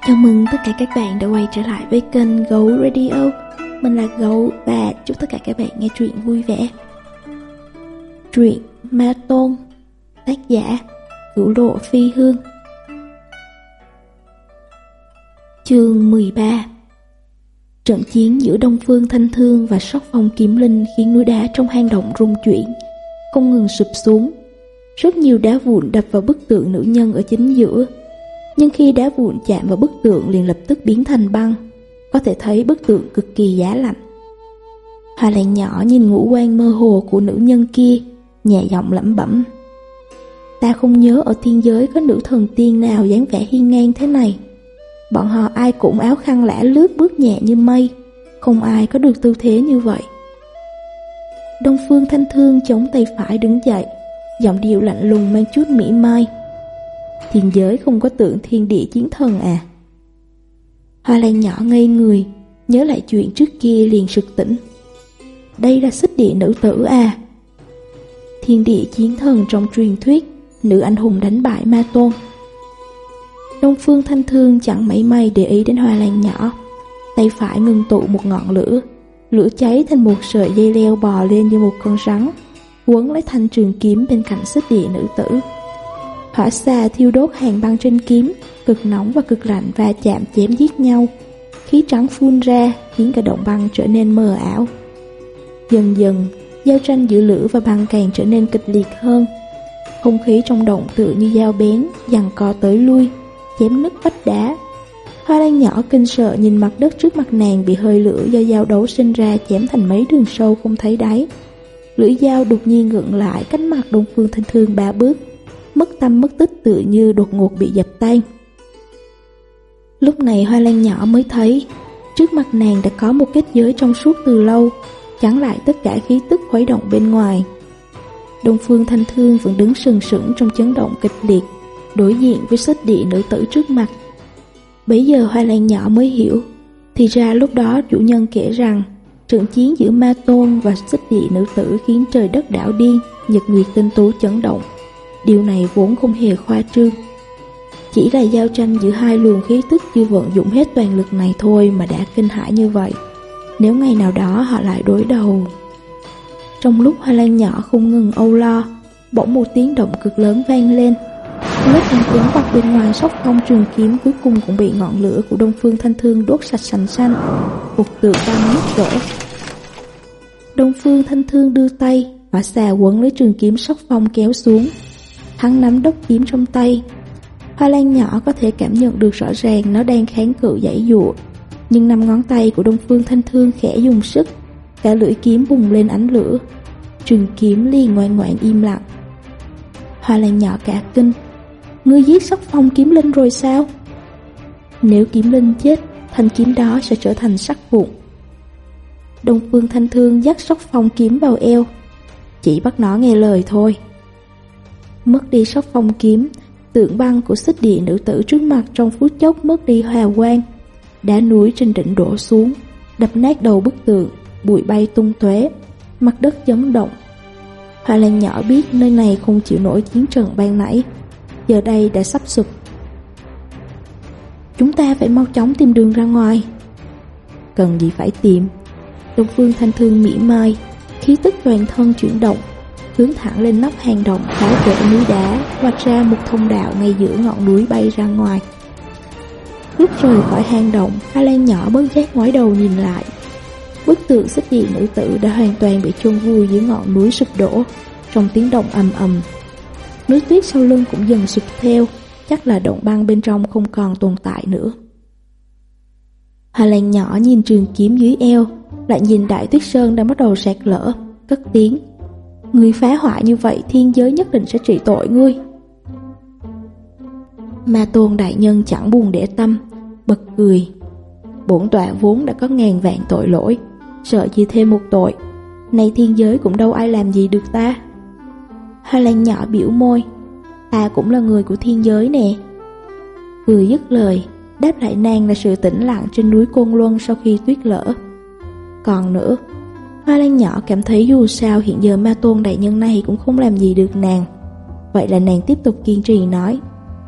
Chào mừng tất cả các bạn đã quay trở lại với kênh Gấu Radio. Mình là Gấu và chúc tất cả các bạn nghe truyện vui vẻ. Truyện Ma Tôn, tác giả Cửu Lộ Phi Hương. Chương 13. Trận chiến giữa Đông Phương Thanh Thương và Sóc Phong Kiếm Linh khiến núi đá trong hang động rung chuyển, không ngừng sụp xuống. Rất nhiều đá vụn đập vào bức tượng nữ nhân ở chính giữa. Nhưng khi đá vụn chạm vào bức tượng liền lập tức biến thành băng, có thể thấy bức tượng cực kỳ giá lạnh. Hoa Lan nhỏ nhìn ngũ quan mơ hồ của nữ nhân kia, nhẹ giọng lẩm bẩm: ta không nhớ ở thiên giới có nữ thần tiên nào dáng vẻ hiên ngang thế này. Bọn họ ai cũng áo khăn lả lướt bước nhẹ như mây, không ai có được tư thế như vậy. Đông Phương Thanh Thương chống tay phải đứng dậy, giọng điệu lạnh lùng mang chút mỉa mai: thiên giới không có tượng thiên địa chiến thần à? Hoa Lan nhỏ ngây người, nhớ lại chuyện trước kia liền sực tỉnh. Đây là xích địa nữ tử à? Thiên địa chiến thần trong truyền thuyết, nữ anh hùng đánh bại ma tôn. Đông Phương Thanh Thương chẳng mảy may để ý đến Hoa Lan nhỏ, tay phải ngưng tụ một ngọn lửa, lửa cháy thành một sợi dây leo bò lên như một con rắn, quấn lấy thanh trường kiếm bên cạnh xích địa nữ tử. Hỏa xà thiêu đốt hàng băng trên kiếm, cực nóng và cực lạnh va chạm chém giết nhau, khí trắng phun ra khiến cả động băng trở nên mờ ảo. Dần dần, giao tranh giữa lửa và băng càng trở nên kịch liệt hơn. Không khí trong động tựa như dao bén, giằng co tới lui, chém nứt vách đá. Hoa Lan nhỏ kinh sợ nhìn mặt đất trước mặt nàng bị hơi lửa do dao đấu sinh ra chém thành mấy đường sâu không thấy đáy. Lưỡi dao đột nhiên ngượng lại cách mặt Đông Phương Thanh Thương 3 bước, mất tâm mất tích tự như đột ngột bị dập tan. Lúc này Hoa Lan nhỏ mới thấy trước mặt nàng đã có một kết giới trong suốt từ lâu, chắn lại tất cả khí tức khuấy động bên ngoài. Đông Phương Thanh Thương vẫn đứng sừng sững trong chấn động kịch liệt, đối diện với xích địa nữ tử trước mặt. Bấy giờ Hoa Lan nhỏ mới hiểu, thì ra lúc đó chủ nhân kể rằng trận chiến giữa ma tôn và xích địa nữ tử khiến trời đất đảo điên, nhật nguyệt tinh tú chấn động. Điều này vốn không hề khoa trương, chỉ là giao tranh giữa hai luồng khí tức chưa vận dụng hết toàn lực này thôi mà đã kinh hãi như vậy. Nếu ngày nào đó họ lại đối đầu. Trong lúc Hoa Lan nhỏ không ngừng âu lo, bỗng một tiếng động cực lớn vang lên. Lớp ánh tiếng bọc bên ngoài Sóc Phong trường kiếm cuối cùng cũng bị ngọn lửa của Đông Phương Thanh Thương đốt sạch sành xanh, một tượng băng nứt vỡ. Đông Phương Thanh Thương đưa tay, hỏa xà quấn lấy trường kiếm Sóc Phong kéo xuống. Hắn nắm đốc kiếm trong tay. Hoa Lan nhỏ có thể cảm nhận được rõ ràng nó đang kháng cự giãy giụa, nhưng 5 ngón tay của Đông Phương Thanh Thương khẽ dùng sức, cả lưỡi kiếm bùng lên ánh lửa. Trường kiếm liền ngoan ngoãn im lặng. Hoa Lan nhỏ cả kinh: ngươi giết Sóc Phong Kiếm Linh rồi sao? Nếu Kiếm Linh chết, thanh kiếm đó sẽ trở thành sắt vụn. Đông Phương Thanh Thương dắt Sóc Phong kiếm vào eo, chỉ bắt nó nghe lời thôi. Mất đi Sóc Phong kiếm, tượng băng của xích địa nữ tử trước mặt trong phút chốc mất đi hào quang. Đá núi trên đỉnh đổ xuống, đập nát đầu bức tượng, bụi bay tung tóe, mặt đất chấn động. Hoa Lan nhỏ biết nơi này không chịu nổi chiến trận ban nãy, giờ đây đã sắp sụp. Chúng ta phải mau chóng tìm đường ra ngoài. Cần gì phải tìm? Đông Phương Thanh Thương mỉa mai, khí tức toàn thân chuyển động, hướng thẳng lên nóc hang động phá vỡ núi đá, vạch ra một thông đạo ngay giữa ngọn núi bay ra ngoài. Lúc rời khỏi hang động, Hoa Lan nhỏ bất giác ngoái đầu nhìn lại. Bức tượng xích địa nữ tử đã hoàn toàn bị chôn vùi dưới ngọn núi sụp đổ, trong tiếng động ầm ầm. Núi tuyết sau lưng cũng dần sụp theo, chắc là động băng bên trong không còn tồn tại nữa. Hoa Lan nhỏ nhìn trường kiếm dưới eo, lại nhìn Đại Tuyết Sơn đang bắt đầu sạt lở, cất tiếng: ngươi phá hoại như vậy, thiên giới nhất định sẽ trị tội ngươi. Ma tôn đại nhân chẳng buồn để tâm, bật cười: bổn tọa vốn đã có ngàn vạn tội lỗi, sợ gì thêm một tội. Nay thiên giới cũng đâu ai làm gì được ta. Hoa Lan nhỏ biểu môi: ta cũng là người của thiên giới nè. Vừa dứt lời, đáp lại nàng là sự tĩnh lặng trên núi Côn Luân sau khi tuyết lở. Còn nữa, Hoa Lan nhỏ cảm thấy dù sao hiện giờ ma tôn đại nhân này cũng không làm gì được nàng. Vậy là nàng tiếp tục kiên trì nói: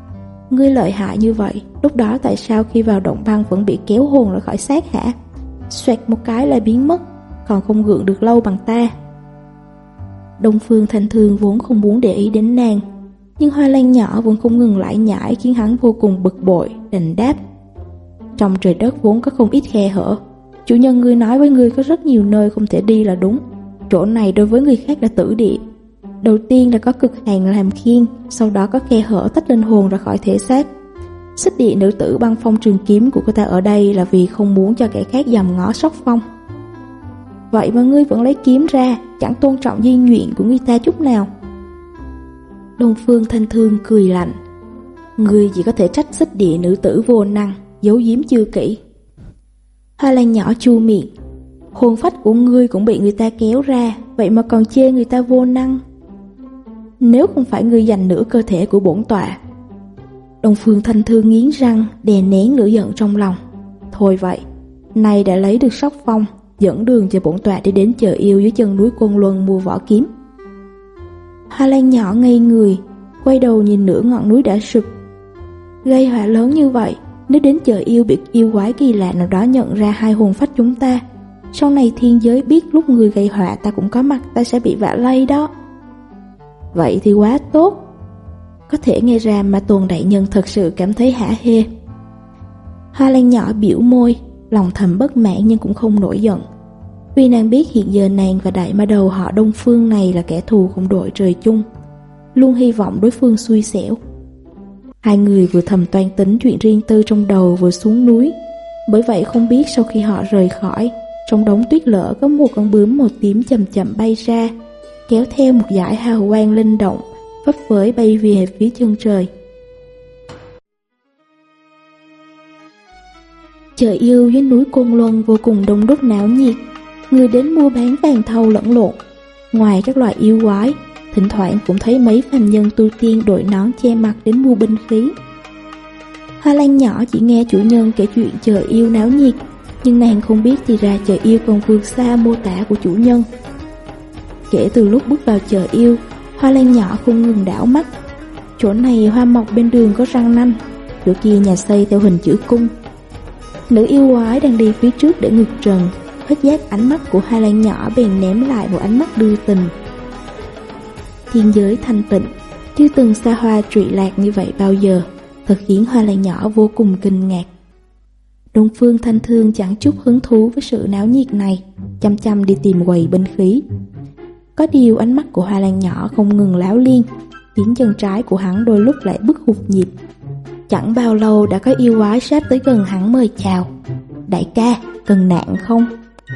Ngươi lợi hại như vậy, lúc đó tại sao khi vào động băng vẫn bị kéo hồn ra khỏi xác hả? Xoẹt một cái là biến mất, còn không gượng được lâu bằng ta. Đông Phương Thanh Thương vốn không muốn để ý đến nàng, nhưng Hoa Lan nhỏ vẫn không ngừng lải nhải khiến hắn vô cùng bực bội, đành đáp. Trong trời đất vốn có không ít khe hở. Chủ nhân ngươi nói với ngươi có rất nhiều nơi không thể đi là đúng. Chỗ này đối với người khác là tử địa. Đầu tiên là có cực hàn làm khiên, sau đó có khe hở tách linh hồn ra khỏi thể xác. Xích địa nữ tử băng phong trường kiếm của cô ta ở đây là vì không muốn cho kẻ khác dòm ngó sóc phong. Vậy mà ngươi vẫn lấy kiếm ra, chẳng tôn trọng di nguyện của người ta chút nào. Đông Phương Thanh Thương cười lạnh. Ngươi chỉ có thể trách xích địa nữ tử vô năng, giấu giếm chưa kỹ. Hoa Lan nhỏ chu miệng. Hồn phách của ngươi cũng bị người ta kéo ra, vậy mà còn chê người ta vô năng. Nếu không phải ngươi dành nửa cơ thể của bổn tọa. Đông Phương Thanh Thương nghiến răng, đè nén lửa giận trong lòng. Thôi vậy, nay đã lấy được sóc phong, dẫn đường cho bổn tọa đi đến chợ yêu dưới chân núi Côn Luân mua vỏ kiếm. Hoa Lan nhỏ ngây người, quay đầu nhìn nửa ngọn núi đã sụp. Gây họa lớn như vậy, nếu đến chợ yêu bị yêu quái kỳ lạ nào đó nhận ra hai hồn phách chúng ta, sau này thiên giới biết lúc người gây họa ta cũng có mặt, ta sẽ bị vạ lây đó. Vậy thì quá tốt. Có thể nghe ra mà Tôn đại nhân thật sự cảm thấy hả hê. Hoa Lan nhỏ biểu môi, lòng thầm bất mãn nhưng cũng không nổi giận. Vì nàng biết hiện giờ nàng và đại ma đầu họ Đông Phương này là kẻ thù không đội trời chung, luôn hy vọng đối phương xui xẻo. Hai người vừa thầm toan tính chuyện riêng tư trong đầu vừa xuống núi. Bởi vậy không biết sau khi họ rời khỏi, trong đống tuyết lở có một con bướm màu tím chậm chậm bay ra, kéo theo một dải hào quang linh động, phấp phới bay về phía chân trời. Chợ yêu dưới núi Côn Luân vô cùng đông đúc náo nhiệt, người đến mua bán vàng thau lẫn lộn. Ngoài các loại yêu quái, thỉnh thoảng cũng thấy mấy phàm nhân tu tiên đội nón che mặt đến mua binh khí. Hoa Lan nhỏ chỉ nghe chủ nhân kể chuyện chợ yêu náo nhiệt, nhưng nàng không biết thì ra chợ yêu còn vượt xa mô tả của chủ nhân. Kể từ lúc bước vào chợ yêu, Hoa Lan nhỏ không ngừng đảo mắt. Chỗ này hoa mọc bên đường có răng nanh, chỗ kia nhà xây theo hình chữ cung. Nữ yêu quái đang đi phía trước để ngược trần, hết giác ánh mắt của Hoa Lan nhỏ bèn ném lại một ánh mắt đưa tình. Thiên giới thanh tịnh, chưa từng xa hoa trụy lạc như vậy bao giờ, thật khiến Hoa Lan nhỏ vô cùng kinh ngạc. Đông Phương Thanh Thương chẳng chút hứng thú với sự náo nhiệt này, chăm chăm đi tìm quầy binh khí. Có điều ánh mắt của Hoa Lan nhỏ không ngừng láo liên, khiến chân trái của hắn đôi lúc lại bứt hụt nhịp. Chẳng bao lâu đã có yêu quái sát tới gần hắn mời chào. Đại ca, cần nạn không?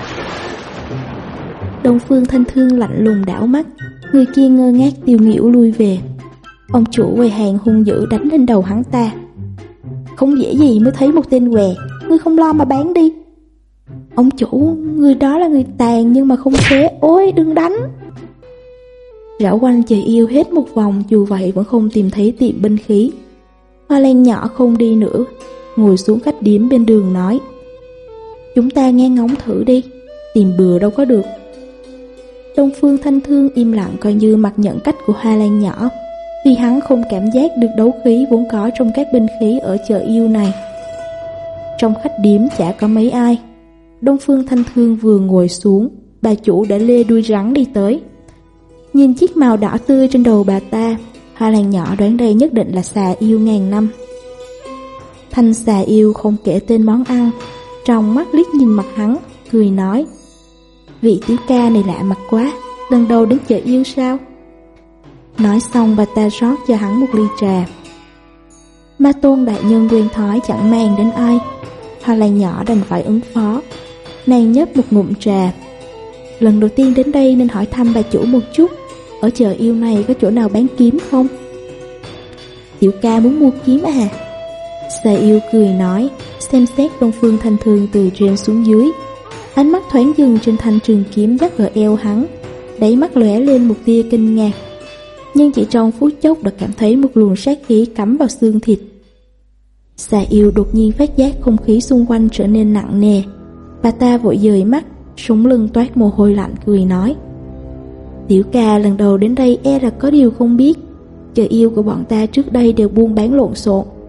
Đông Phương Thanh Thương lạnh lùng đảo mắt, người kia ngơ ngác tiêu nghỉu lui về. Ông chủ quầy hàng hung dữ đánh lên đầu hắn ta. Không dễ gì mới thấy một tên què, ngươi không lo mà bán đi. Ông chủ, người đó là người tàn nhưng mà không xé, ôi đừng đánh. Rảo quanh chợ yêu hết một vòng, dù vậy vẫn không tìm thấy tiệm binh khí. Hoa Lan nhỏ không đi nữa, ngồi xuống khách điếm bên đường nói: chúng ta nghe ngóng thử đi, tìm bừa đâu có được. Đông Phương Thanh Thương im lặng coi như mặc nhận cách của Hoa Lan nhỏ, vì hắn không cảm giác được đấu khí vốn có trong các binh khí ở chợ yêu này. Trong khách điếm chả có mấy ai. Đông Phương Thanh Thương vừa ngồi xuống, bà chủ đã lê đuôi rắn đi tới. Nhìn chiếc màu đỏ tươi trên đầu bà ta, Hoa Lan nhỏ đoán đây nhất định là xà yêu ngàn năm. Thanh xà yêu không kể tên món ăn, trong mắt liếc nhìn mặt hắn, cười nói: vị tiểu ca này lạ mặt quá, lần đầu đến chợ yêu sao? Nói xong bà ta rót cho hắn một ly trà. Ma Tôn đại nhân quen thói chẳng màng đến ai, Hoa Lan nhỏ đành phải ứng phó. Nàng nhấp một ngụm trà. Lần đầu tiên đến đây nên hỏi thăm bà chủ một chút, ở chợ yêu này có chỗ nào bán kiếm không? Tiểu ca muốn mua kiếm à? Xà yêu cười nói, xem xét Đông Phương Thanh Thương từ trên xuống dưới. Ánh mắt thoáng dừng trên thanh trường kiếm dắt ở eo hắn, đáy mắt lóe lên một tia kinh ngạc. Nhưng chỉ trong phút chốc đã cảm thấy một luồng sát khí cắm vào xương thịt. Xà yêu đột nhiên phát giác không khí xung quanh trở nên nặng nề. Bà ta vội dời mắt, sống lưng toát mồ hôi lạnh, cười nói: tiểu ca lần đầu đến đây e là có điều không biết, chợ yêu của bọn ta trước đây đều buôn bán lộn xộn,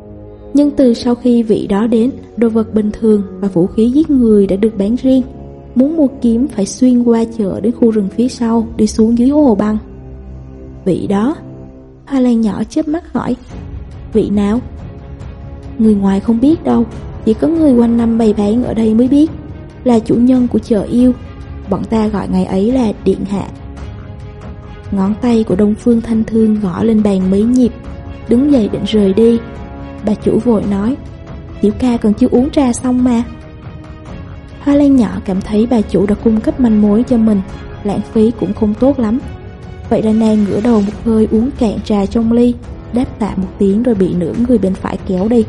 Nhưng từ sau khi vị đó đến, đồ vật bình thường và vũ khí giết người đã được bán riêng. Muốn mua kiếm phải xuyên qua chợ đến khu rừng phía sau, đi xuống dưới hồ băng. Vị đó? Hoa Lan nhỏ chớp mắt hỏi. Vị nào? Người ngoài không biết đâu, chỉ có người quanh năm bày bán ở đây mới biết. Là chủ nhân của chợ yêu. Bọn ta gọi ngày ấy là Điện Hạ. Ngón tay của Đông Phương Thanh Thương gõ lên bàn mấy nhịp, đứng dậy định rời đi. Bà chủ vội nói, tiểu ca còn chưa uống trà xong mà. Hoa Lan nhỏ cảm thấy bà chủ đã cung cấp manh mối cho mình, lãng phí cũng không tốt lắm. Vậy là nàng ngửa đầu một hơi uống cạn trà trong ly, đáp tạ một tiếng rồi bị nửa người bên phải kéo đi.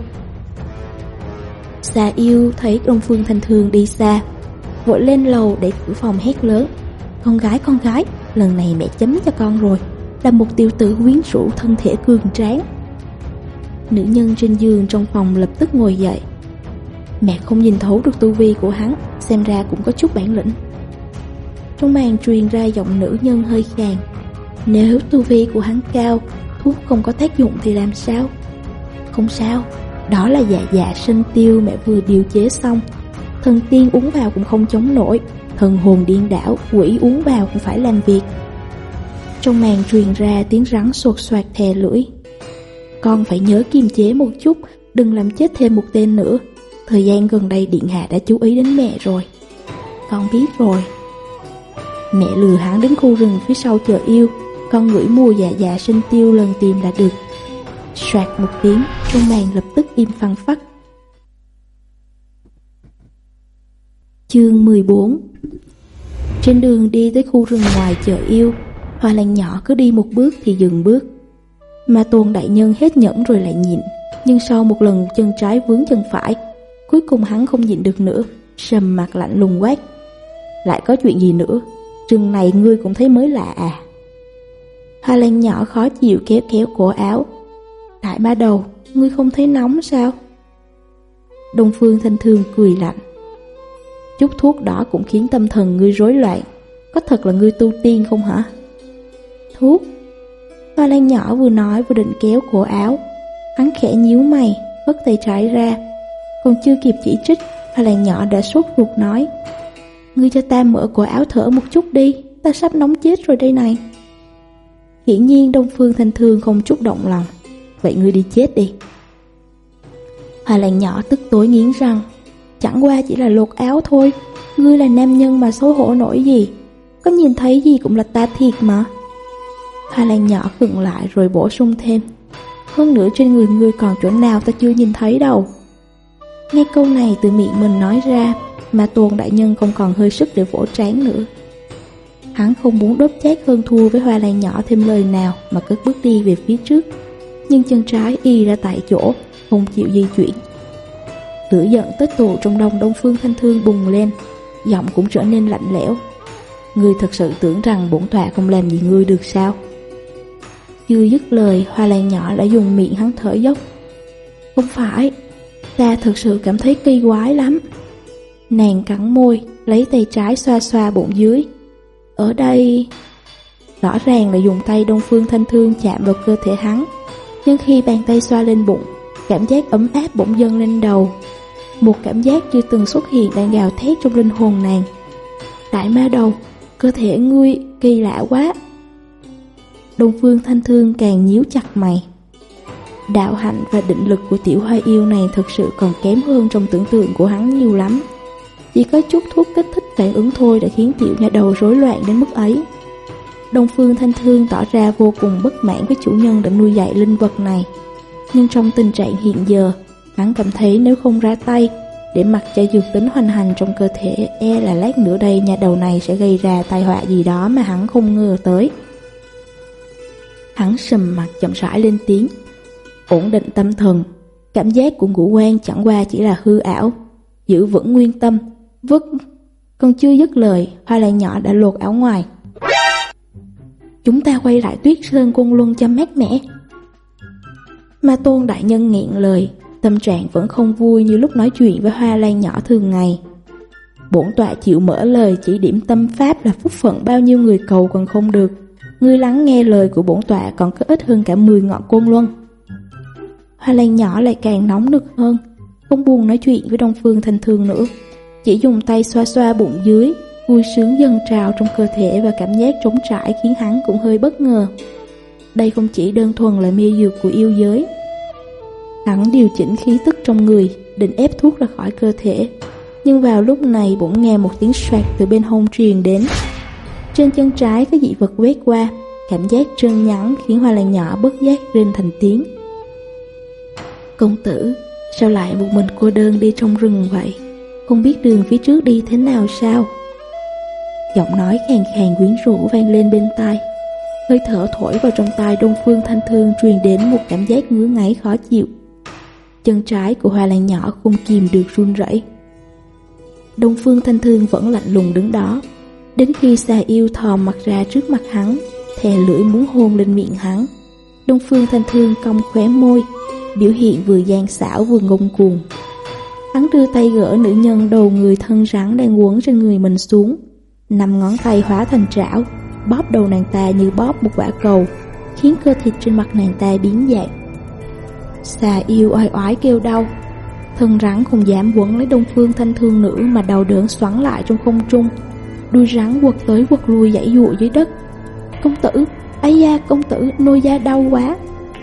Xà yêu thấy Đông Phương Thanh Thương đi xa, vội lên lầu để cửa phòng hét lớn, con gái, lần này mẹ chấm cho con rồi, là một tiểu tử quyến rũ thân thể cường tráng. Nữ nhân trên giường trong phòng lập tức ngồi dậy. Mẹ không nhìn thấu được tu vi của hắn, xem ra cũng có chút bản lĩnh. Trong màn truyền ra giọng nữ nhân hơi khàn. Nếu tu vi của hắn cao, thuốc không có tác dụng thì làm sao? Không sao, đó là dạ sinh tiêu mẹ vừa điều chế xong. Thần tiên uống vào cũng không chống nổi, thần hồn điên đảo, quỷ uống vào cũng phải làm việc. Trong màn truyền ra tiếng rắn sột soạt thè lưỡi. Con phải nhớ kiềm chế một chút, đừng làm chết thêm một tên nữa. Thời gian gần đây Điện Hạ đã chú ý đến mẹ rồi. Con biết rồi. Mẹ lừa hắn đến khu rừng phía sau chợ yêu, con ngửi mùi dạ sinh tiêu lần tìm là được. Soạt một tiếng, trong màn lập tức im phăng phắc. Chương 14. Trên đường đi tới khu rừng ngoài chợ yêu, Hoa Lan nhỏ cứ đi một bước thì dừng bước. Mà Tôn đại nhân hết nhẫn rồi lại nhịn, nhưng sau một lần chân trái vướng chân phải, cuối cùng hắn không nhịn được nữa, sầm mặt lạnh lùng quát. Lại có chuyện gì nữa? Rừng này ngươi cũng thấy mới lạ à? Hoa Lan nhỏ khó chịu kéo kéo cổ áo. Đại ba đầu, ngươi không thấy nóng sao? Đông Phương Thanh Thương cười lạnh. Chút thuốc đó cũng khiến tâm thần ngươi rối loạn. Có thật là ngươi tu tiên không hả? Thuốc? Hoa Lan nhỏ vừa nói vừa định kéo cổ áo. Hắn khẽ nhíu mày, vất tay trái ra. Còn chưa kịp chỉ trích, Hoa Lan nhỏ đã sốt ruột nói, ngươi cho ta mở cổ áo thở một chút đi, ta sắp nóng chết rồi đây này. Hiển nhiên Đông Phương Thanh Thương không chút động lòng. Vậy ngươi đi chết đi. Hoa Lan nhỏ tức tối nghiến răng. Chẳng qua chỉ là lột áo thôi, ngươi là nam nhân mà xấu hổ nổi gì? Có nhìn thấy gì cũng là ta thiệt mà. Hoa Lan nhỏ khựng lại rồi bổ sung thêm, hơn nữa trên người ngươi còn chỗ nào ta chưa nhìn thấy đâu. Nghe câu này từ miệng mình nói ra, mà Tôn đại nhân không còn hơi sức để vỗ trán nữa. Hắn không muốn đốt chát hơn thua với Hoa Lan nhỏ thêm lời nào mà cất bước đi về phía trước, nhưng chân trái y ra tại chỗ, không chịu di chuyển. Lửa giận tích tụ trong lòng Đông Phương Thanh Thương bùng lên, giọng cũng trở nên lạnh lẽo. Ngươi thật sự tưởng rằng bổn tọa không làm gì ngươi được sao? Chưa dứt lời, Hoa Lan nhỏ đã dùng miệng hắn thở dốc. Không phải, ta thật sự cảm thấy kỳ quái lắm. Nàng cắn môi, lấy tay trái xoa xoa bụng dưới. Ở đây... Rõ ràng là dùng tay Đông Phương Thanh Thương chạm vào cơ thể hắn, nhưng khi bàn tay xoa lên bụng, cảm giác ấm áp bỗng dâng lên đầu. Một cảm giác chưa từng xuất hiện đang gào thét trong linh hồn nàng. Đại ma đầu, cơ thể ngươi kỳ lạ quá. Đông Phương Thanh Thương càng nhíu chặt mày. Đạo hạnh và định lực của tiểu hoa yêu này thực sự còn kém hơn trong tưởng tượng của hắn nhiều lắm. Chỉ có chút thuốc kích thích phản ứng thôi đã khiến tiểu nha đầu rối loạn đến mức ấy. Đông Phương Thanh Thương tỏ ra vô cùng bất mãn với chủ nhân đã nuôi dạy linh vật này. Nhưng trong tình trạng hiện giờ, hắn cảm thấy nếu không ra tay để mặc cho dược tính hoành hành trong cơ thể, e là lát nữa đây nha đầu này sẽ gây ra tai họa gì đó mà hắn không ngờ tới. Hắn sầm mặt chậm rãi lên tiếng. Ổn định tâm thần, cảm giác của ngũ quan chẳng qua chỉ là hư ảo. Giữ vững nguyên tâm, Còn chưa dứt lời, Hoa Lan nhỏ đã lột áo ngoài. Chúng ta quay lại Tuyết Sơn Côn Luân cho mát mẻ. Ma Tôn đại nhân nghẹn lời, tâm trạng vẫn không vui như lúc nói chuyện với Hoa Lan nhỏ thường ngày. Bổn tọa chịu mở lời chỉ điểm tâm pháp là phúc phận bao nhiêu người cầu còn không được. Ngươi lắng nghe lời của bổn tọa còn có ích hơn cả 10 ngọn Côn Luân. Hoa Lan nhỏ lại càng nóng nực hơn, không buồn nói chuyện với Đông Phương Thanh Thương nữa, chỉ dùng tay xoa xoa bụng dưới. Vui sướng dâng trào trong cơ thể và cảm giác trống trải khiến hắn cũng hơi bất ngờ. Đây không chỉ đơn thuần là mê dược của yêu giới. Hắn điều chỉnh khí tức trong người, định ép thuốc ra khỏi cơ thể. Nhưng vào lúc này bỗng nghe một tiếng soạt từ bên hông truyền đến. Trên chân trái có dị vật quét qua, cảm giác trơn nhẵn khiến Hoa Lan nhỏ bất giác rên thành tiếng. Công tử, sao lại một mình cô đơn đi trong rừng vậy? Không biết đường phía trước đi thế nào sao? Giọng nói khàn khàn quyến rũ vang lên bên tai. Hơi thở thổi vào trong tai Đông Phương Thanh Thương truyền đến một cảm giác ngứa ngáy khó chịu. Chân trái của Hoa Lan nhỏ không kìm được run rẩy. Đông Phương Thanh Thương vẫn lạnh lùng đứng đó, đến khi Xà Yêu thò mặt ra trước mặt hắn, thè lưỡi muốn hôn lên miệng hắn. Đông Phương Thanh Thương cong khóe môi, biểu hiện vừa gian xảo vừa ngông cuồng. Hắn đưa tay gỡ nữ nhân đầu người thân rắn đang quấn trên người mình xuống, 5 ngón tay hóa thành trảo, bóp đầu nàng ta như bóp một quả cầu, khiến cơ thịt trên mặt nàng ta biến dạng. Xà Yêu oai oái kêu đau, thân rắn không dám quấn lấy Đông Phương Thanh Thương nữa mà đau đớn xoắn lại trong không trung. Đuôi rắn quật tới quật lui giãy giụa dưới đất. Công tử, ây da công tử, nôi da đau quá.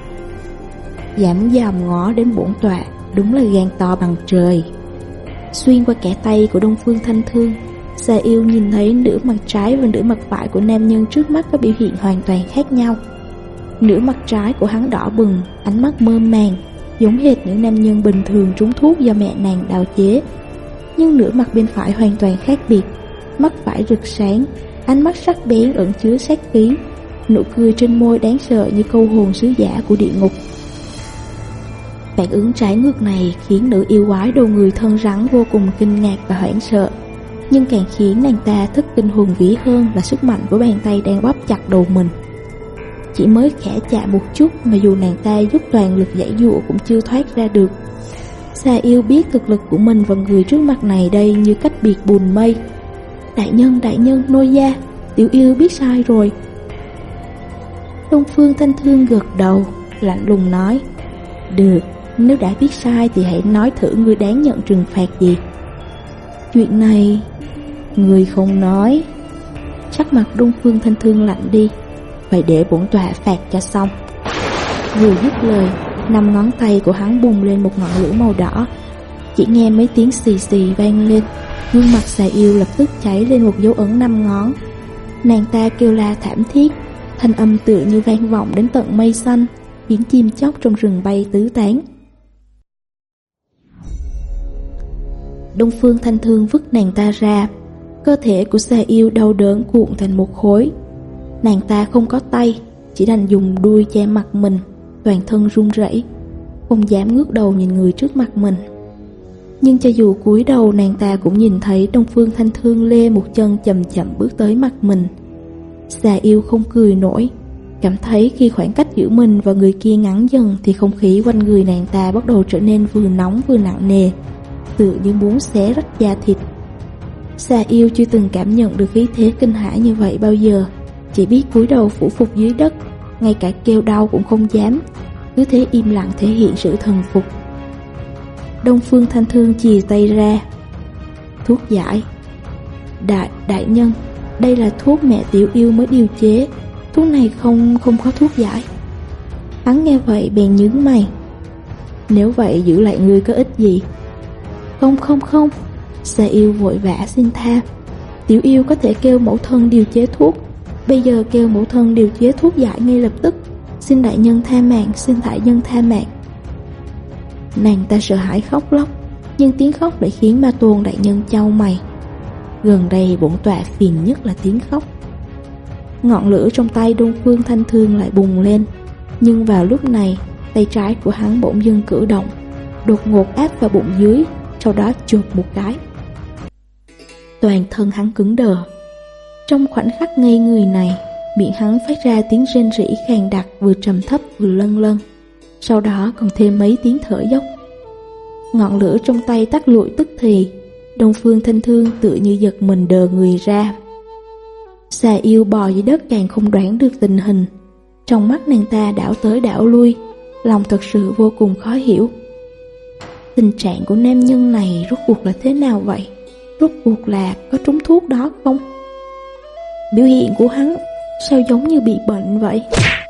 Dám dòm ngó đến bổn tọa, đúng là gan to bằng trời. Xuyên qua kẽ tay của Đông Phương Thanh Thương, Xà Yêu nhìn thấy nửa mặt trái và nửa mặt phải của nam nhân trước mắt có biểu hiện hoàn toàn khác nhau. Nửa mặt trái của hắn đỏ bừng, ánh mắt mơ màng, giống hệt những nam nhân bình thường trúng thuốc do mẹ nàng đào chế. Nhưng nửa mặt bên phải hoàn toàn khác biệt, mắt phải rực sáng, ánh mắt sắc bén ẩn chứa sát khí, nụ cười trên môi đáng sợ như câu hồn sứ giả của địa ngục. Phản ứng trái ngược này khiến nữ yêu quái đầu người thân rắn vô cùng kinh ngạc và hoảng sợ, nhưng càng khiến nàng ta thất kinh hồn vía hơn là sức mạnh của bàn tay đang bóp chặt đầu mình. Chỉ mới khẽ chạm một chút mà dù nàng ta dốc toàn lực giãy giụa cũng chưa thoát ra được. Xà Yêu biết thực lực của mình và người trước mặt này đây như cách biệt bùn mây. Đại nhân, nôi gia, tiểu yêu biết sai rồi. Đông Phương Thanh Thương gật đầu, lạnh lùng nói: Được, nếu đã biết sai thì hãy nói thử ngươi đáng nhận trừng phạt gì. Chuyện này ngươi không nói. Sắc mặt Đông Phương Thanh Thương lạnh đi. Vậy để bổn tọa phạt cho xong. Vừa dứt lời, 5 ngón tay của hắn bùng lên một ngọn lửa màu đỏ. Chỉ nghe mấy tiếng xì xì vang lên, gương mặt Xà Yêu lập tức cháy lên một dấu ấn 5 ngón. Nàng ta kêu la thảm thiết, thanh âm tựa như vang vọng đến tận mây xanh, khiến chim chóc trong rừng bay tứ tán. Đông Phương Thanh Thương vứt nàng ta ra. Cơ thể của Xà Yêu đau đớn cuộn thành một khối. Nàng ta không có tay, chỉ đành dùng đuôi che mặt mình, toàn thân run rẩy, không dám ngước đầu nhìn người trước mặt mình. Nhưng cho dù cúi đầu, nàng ta cũng nhìn thấy Đông Phương Thanh Thương lê một chân chậm chậm bước tới mặt mình. Xà Yêu không cười nổi, cảm thấy khi khoảng cách giữa mình và người kia ngắn dần thì không khí quanh người nàng ta bắt đầu trở nên vừa nóng vừa nặng nề, tựa như muốn xé rách da thịt. Xà Yêu chưa từng cảm nhận được khí thế kinh hãi như vậy bao giờ, chỉ biết cúi đầu phủ phục dưới đất, ngay cả kêu đau cũng không dám, cứ thế im lặng thể hiện sự thần phục. Đông Phương Thanh Thương chìa tay ra. Thuốc giải. Đại nhân, đây là thuốc mẹ tiểu yêu mới điều chế, thuốc này không có thuốc giải. Hắn nghe vậy bèn nhướng mày. Nếu vậy giữ lại ngươi có ích gì? Không. Xà Yêu vội vã xin tha. Tiểu yêu có thể kêu mẫu thân điều chế thuốc, bây giờ kêu mẫu thân điều chế thuốc giải ngay lập tức. Xin đại nhân tha mạng, xin đại nhân tha mạng. Nàng ta sợ hãi khóc lóc, nhưng tiếng khóc lại khiến Ma Tôn đại nhân chau mày. Gần đây bổn tọa phiền nhất là tiếng khóc. Ngọn lửa trong tay Đông Phương Thanh Thương lại bùng lên, nhưng vào lúc này tay trái của hắn bỗng dưng cử động, đột ngột áp vào bụng dưới, sau đó chộp một cái. Toàn thân hắn cứng đờ. Trong khoảnh khắc ngây người này, miệng hắn phát ra tiếng rên rỉ khàn đặc, vừa trầm thấp vừa lân lân, sau đó còn thêm mấy tiếng thở dốc. Ngọn lửa trong tay tắt lụi tức thì. Đông Phương Thanh Thương tựa như giật mình đờ người ra. Xà Yêu bò dưới đất càng không đoán được tình hình. Trong mắt nàng ta đảo tới đảo lui, Lòng thật sự vô cùng khó hiểu. Tình trạng của nam nhân này rốt cuộc là thế nào vậy? Rốt cuộc là có trúng thuốc đó không? Biểu hiện của hắn sao giống như bị bệnh vậy?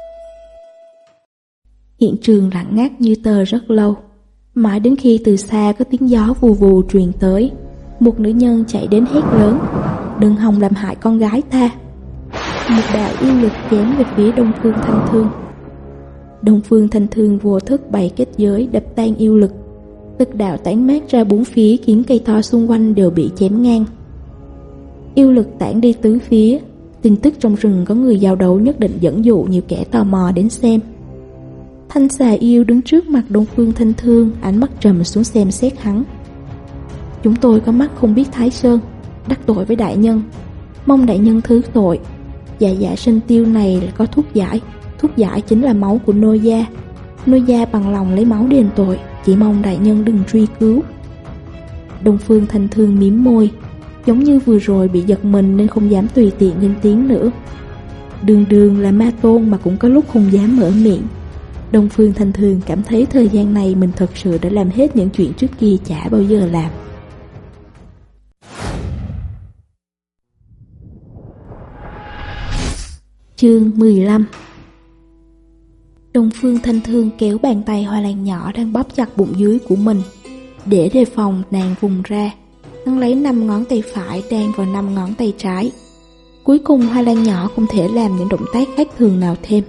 Hiện trường lặng ngắt như tờ rất lâu, mãi đến khi từ xa có tiếng gió vù vù truyền tới. Một nữ nhân chạy đến hét lớn: "Đừng hòng làm hại con gái ta!" Một đạo yêu lực chém về phía Đông Phương Thanh Thương. Đông Phương Thanh Thương vô thức bày kết giới đập tan yêu lực. Lực đạo tản mát ra bốn phía khiến cây to xung quanh đều bị chém ngang. Yêu lực tản đi tứ phía. Tin tức trong rừng có người giao đấu nhất định dẫn dụ nhiều kẻ tò mò đến xem. Thanh xà yêu đứng trước mặt Đông Phương Thanh Thương, ánh mắt trầm xuống xem xét hắn. "Chúng tôi có mắt không biết Thái Sơn, đắc tội với đại nhân, mong đại nhân thứ tội. Dạ dạ sinh tiêu này là có thuốc giải chính là máu của nô gia. Nô gia bằng lòng lấy máu đền tội, chỉ mong đại nhân đừng truy cứu." Đông Phương Thanh Thương mím môi, giống như vừa rồi bị giật mình nên không dám tùy tiện lên tiếng nữa. Đường là ma tôn mà cũng có lúc không dám mở miệng. Đông Phương Thanh Thương cảm thấy thời gian này mình thật sự đã làm hết những chuyện trước kia chả bao giờ làm. Chương 15. Đông Phương Thanh Thương kéo bàn tay Hoa Lan nhỏ đang bóp chặt bụng dưới của mình. Để đề phòng nàng vùng ra, hắn lấy 5 ngón tay phải đan vào 5 ngón tay trái. Cuối cùng Hoa Lan nhỏ không thể làm những động tác khác thường nào thêm.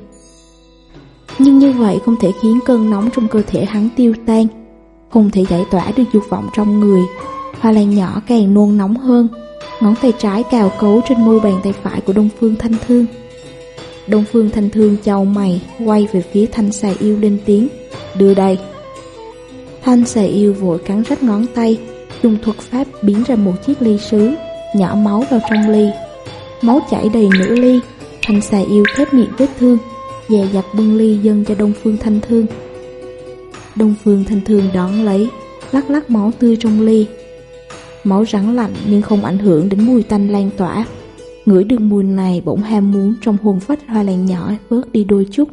Nhưng như vậy không thể khiến cơn nóng trong cơ thể hắn tiêu tan, không thể giải tỏa được dục vọng trong người. Hoa Lan nhỏ càng nôn nóng hơn, ngón tay trái cào cấu trên mu bàn tay phải của Đông Phương Thanh Thương. Đông Phương Thanh Thương chau mày, quay về phía Thanh xà yêu lên tiếng: "Đưa đây." Thanh xà yêu vội cắn rách ngón tay, dùng thuật pháp biến ra một chiếc ly sứ, nhỏ máu vào trong ly. Máu chảy đầy nửa ly. Thanh xà yêu khép miệng vết thương, dè dặt bưng ly dâng cho Đông Phương Thanh Thương. Đông Phương Thanh Thương đón lấy, lắc lắc máu tươi trong ly. Máu rắn lạnh nhưng không ảnh hưởng đến mùi tanh lan tỏa. Ngửi được mùi này bỗng ham muốn trong hồn phách Hoa Lan nhỏ bớt đi đôi chút.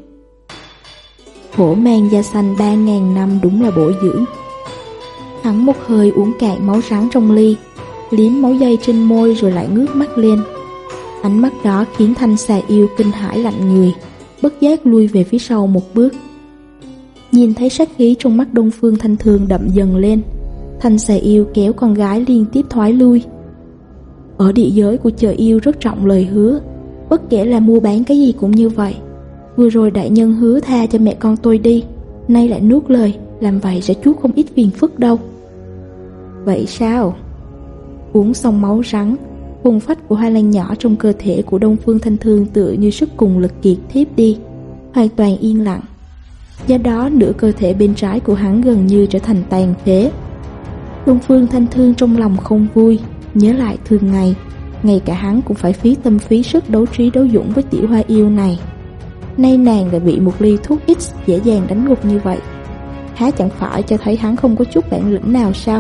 Hổ mang da xanh 3.000 năm đúng là bổ dưỡng. Hắn một hơi uống cạn máu rắn trong ly, liếm máu dây trên môi rồi lại ngước mắt lên. Ánh mắt đó khiến Thanh xà yêu kinh hãi lạnh người, bất giác lui về phía sau một bước. Nhìn thấy sát khí trong mắt Đông Phương Thanh Thương đậm dần lên, Thanh xà yêu kéo con gái liên tiếp thoái lui. Ở địa giới của trời yêu rất trọng lời hứa, bất kể là mua bán cái gì cũng như vậy. Vừa rồi đại nhân hứa tha cho mẹ con tôi đi, nay lại nuốt lời, làm vậy sẽ chuốc không ít phiền phức đâu. Vậy sao? Uống xong máu rắn, hồn phách của Hoa Lan nhỏ trong cơ thể của Đông Phương Thanh Thương tựa như sức cùng lực kiệt thiếp đi, hoàn toàn yên lặng. Do đó nửa cơ thể bên trái của hắn gần như trở thành tàn phế. Đông Phương Thanh Thương trong lòng không vui, nhớ lại thường ngày, ngay cả hắn cũng phải phí tâm phí sức đấu trí đấu dũng với tiểu hoa yêu này. Nay nàng lại bị một ly thuốc X dễ dàng đánh gục như vậy, há chẳng phải cho thấy hắn không có chút bản lĩnh nào sao?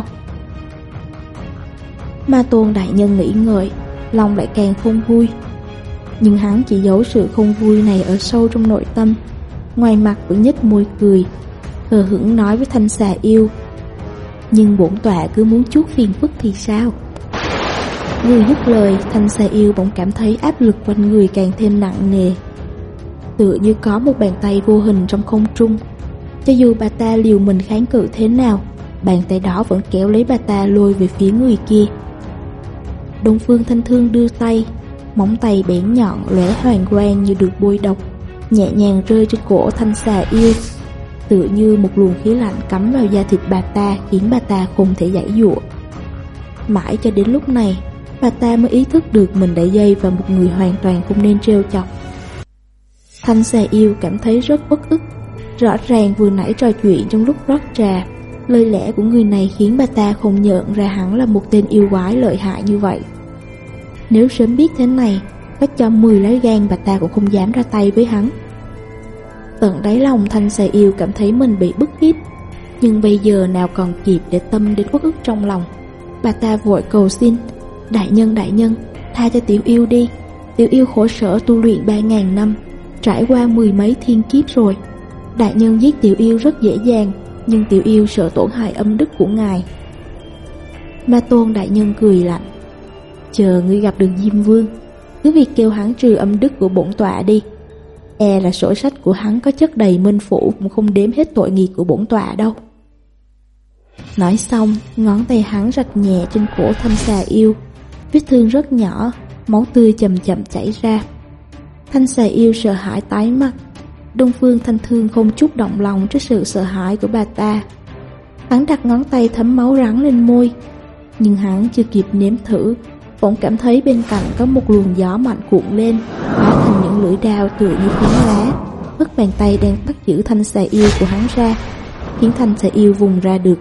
Ma Tôn đại nhân nghĩ ngợi, lòng lại càng không vui. Nhưng hắn chỉ giấu sự không vui này ở sâu trong nội tâm, ngoài mặt vẫn nhếch môi cười, hờ hững nói với Thanh xà yêu: "Nhưng bổn tọa cứ muốn chuốc phiền phức thì sao?" Vừa dứt lời, Thanh xà yêu bỗng cảm thấy áp lực quanh người càng thêm nặng nề, tựa như có một bàn tay vô hình trong không trung. Cho dù bà ta liều mình kháng cự thế nào, bàn tay đó vẫn kéo lấy bà ta lôi về phía người kia. Đông Phương Thanh Thương đưa tay, móng tay bén nhọn lóe hoàng quang như được bôi độc, nhẹ nhàng rơi trên cổ Thanh xà yêu, tựa như một luồng khí lạnh cắm vào da thịt bà ta, khiến bà ta không thể giãy giụa. Mãi cho đến lúc này, bà ta mới ý thức được mình đã dây vào một người hoàn toàn không nên trêu chọc. Thanh xà yêu cảm thấy rất uất ức. Rõ ràng vừa nãy trò chuyện trong lúc rót trà, lời lẽ của người này khiến bà ta không nhận ra hắn là một tên yêu quái lợi hại như vậy. Nếu sớm biết thế này, có cho 10 lá gan bà ta cũng không dám ra tay với hắn. Tận đáy lòng Thanh xà yêu cảm thấy mình bị bức hiếp, nhưng bây giờ nào còn kịp để tâm đến uất ức trong lòng. Bà ta vội cầu xin: đại nhân, tha cho tiểu yêu đi. Tiểu yêu khổ sở tu luyện 3.000 năm, trải qua 10 mấy thiên kiếp rồi. Đại nhân giết tiểu yêu rất dễ dàng, nhưng tiểu yêu sợ tổn hại âm đức của ngài. Ma Tôn đại nhân cười lạnh. Chờ ngươi gặp được Diêm Vương, cứ việc kêu hắn trừ âm đức của bổn tọa đi. E là sổ sách của hắn có chất đầy minh phủ cũng không đếm hết tội nghiệp của bổn tọa đâu. Nói xong, ngón tay hắn rạch nhẹ trên cổ Thanh xà yêu. Vết thương rất nhỏ, máu tươi chậm chậm chảy ra. Thanh xà yêu sợ hãi tái mặt. Đông Phương Thanh Thương không chút động lòng trước sự sợ hãi của bà ta. Hắn đặt ngón tay thấm máu rắn lên môi, nhưng hắn chưa kịp nếm thử, bỗng cảm thấy bên cạnh có một luồng gió mạnh cuộn lên, hóa thành những lưỡi đao tựa như phiến lá, hất bàn tay đang bắt giữ thanh xà yêu của hắn ra, khiến thanh xà yêu vùng ra được.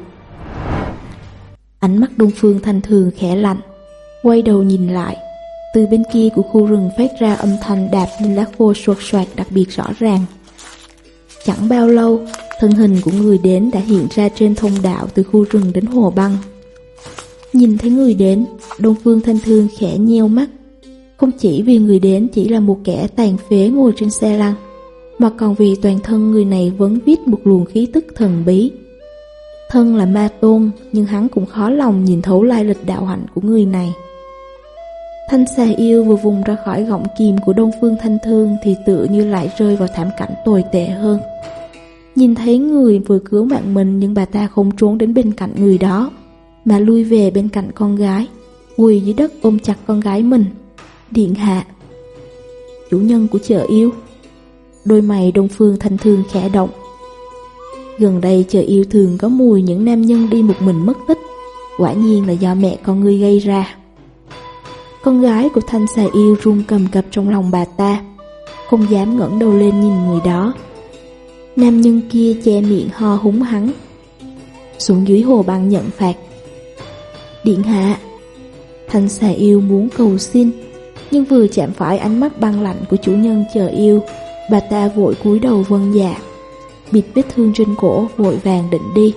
Ánh mắt Đông Phương Thanh Thường khẽ lạnh, quay đầu nhìn lại. Từ bên kia của khu rừng phát ra âm thanh đạp lên lá khô xoạt xoạt đặc biệt rõ ràng. Chẳng bao lâu, thân hình của người đến đã hiện ra trên thông đạo từ khu rừng đến hồ băng. Nhìn thấy người đến, Đông Phương Thanh Thương khẽ nheo mắt. Không chỉ vì người đến chỉ là một kẻ tàn phế ngồi trên xe lăn, mà còn vì toàn thân người này vẫn vít một luồng khí tức thần bí. Thân là ma tôn, nhưng hắn cũng khó lòng nhìn thấu lai lịch đạo hạnh của người này. Thanh xà yêu vừa vùng ra khỏi gọng kìm của Đông Phương Thanh Thương thì tựa như lại rơi vào thảm cảnh tồi tệ hơn. Nhìn thấy người vừa cứu mạng mình, nhưng bà ta không trốn đến bên cạnh người đó, mà lui về bên cạnh con gái, quỳ dưới đất ôm chặt con gái mình. Điện hạ, chủ nhân của chợ yêu. Đôi mày Đông Phương Thanh Thương khẽ động. Gần đây chợ yêu thường có mùi những nam nhân đi một mình mất tích, quả nhiên là do mẹ con ngươi gây ra. Con gái của Thanh xà yêu run cầm cập trong lòng bà ta, không dám ngẩng đầu lên nhìn người đó. Nam nhân kia che miệng ho húng hắn. Xuống dưới hồ băng nhận phạt. Điện hạ. Thanh xà yêu muốn cầu xin, nhưng vừa chạm phải ánh mắt băng lạnh của chủ nhân chợ yêu, bà ta vội cúi đầu vâng dạ, bịt vết thương trên cổ, vội vàng định đi.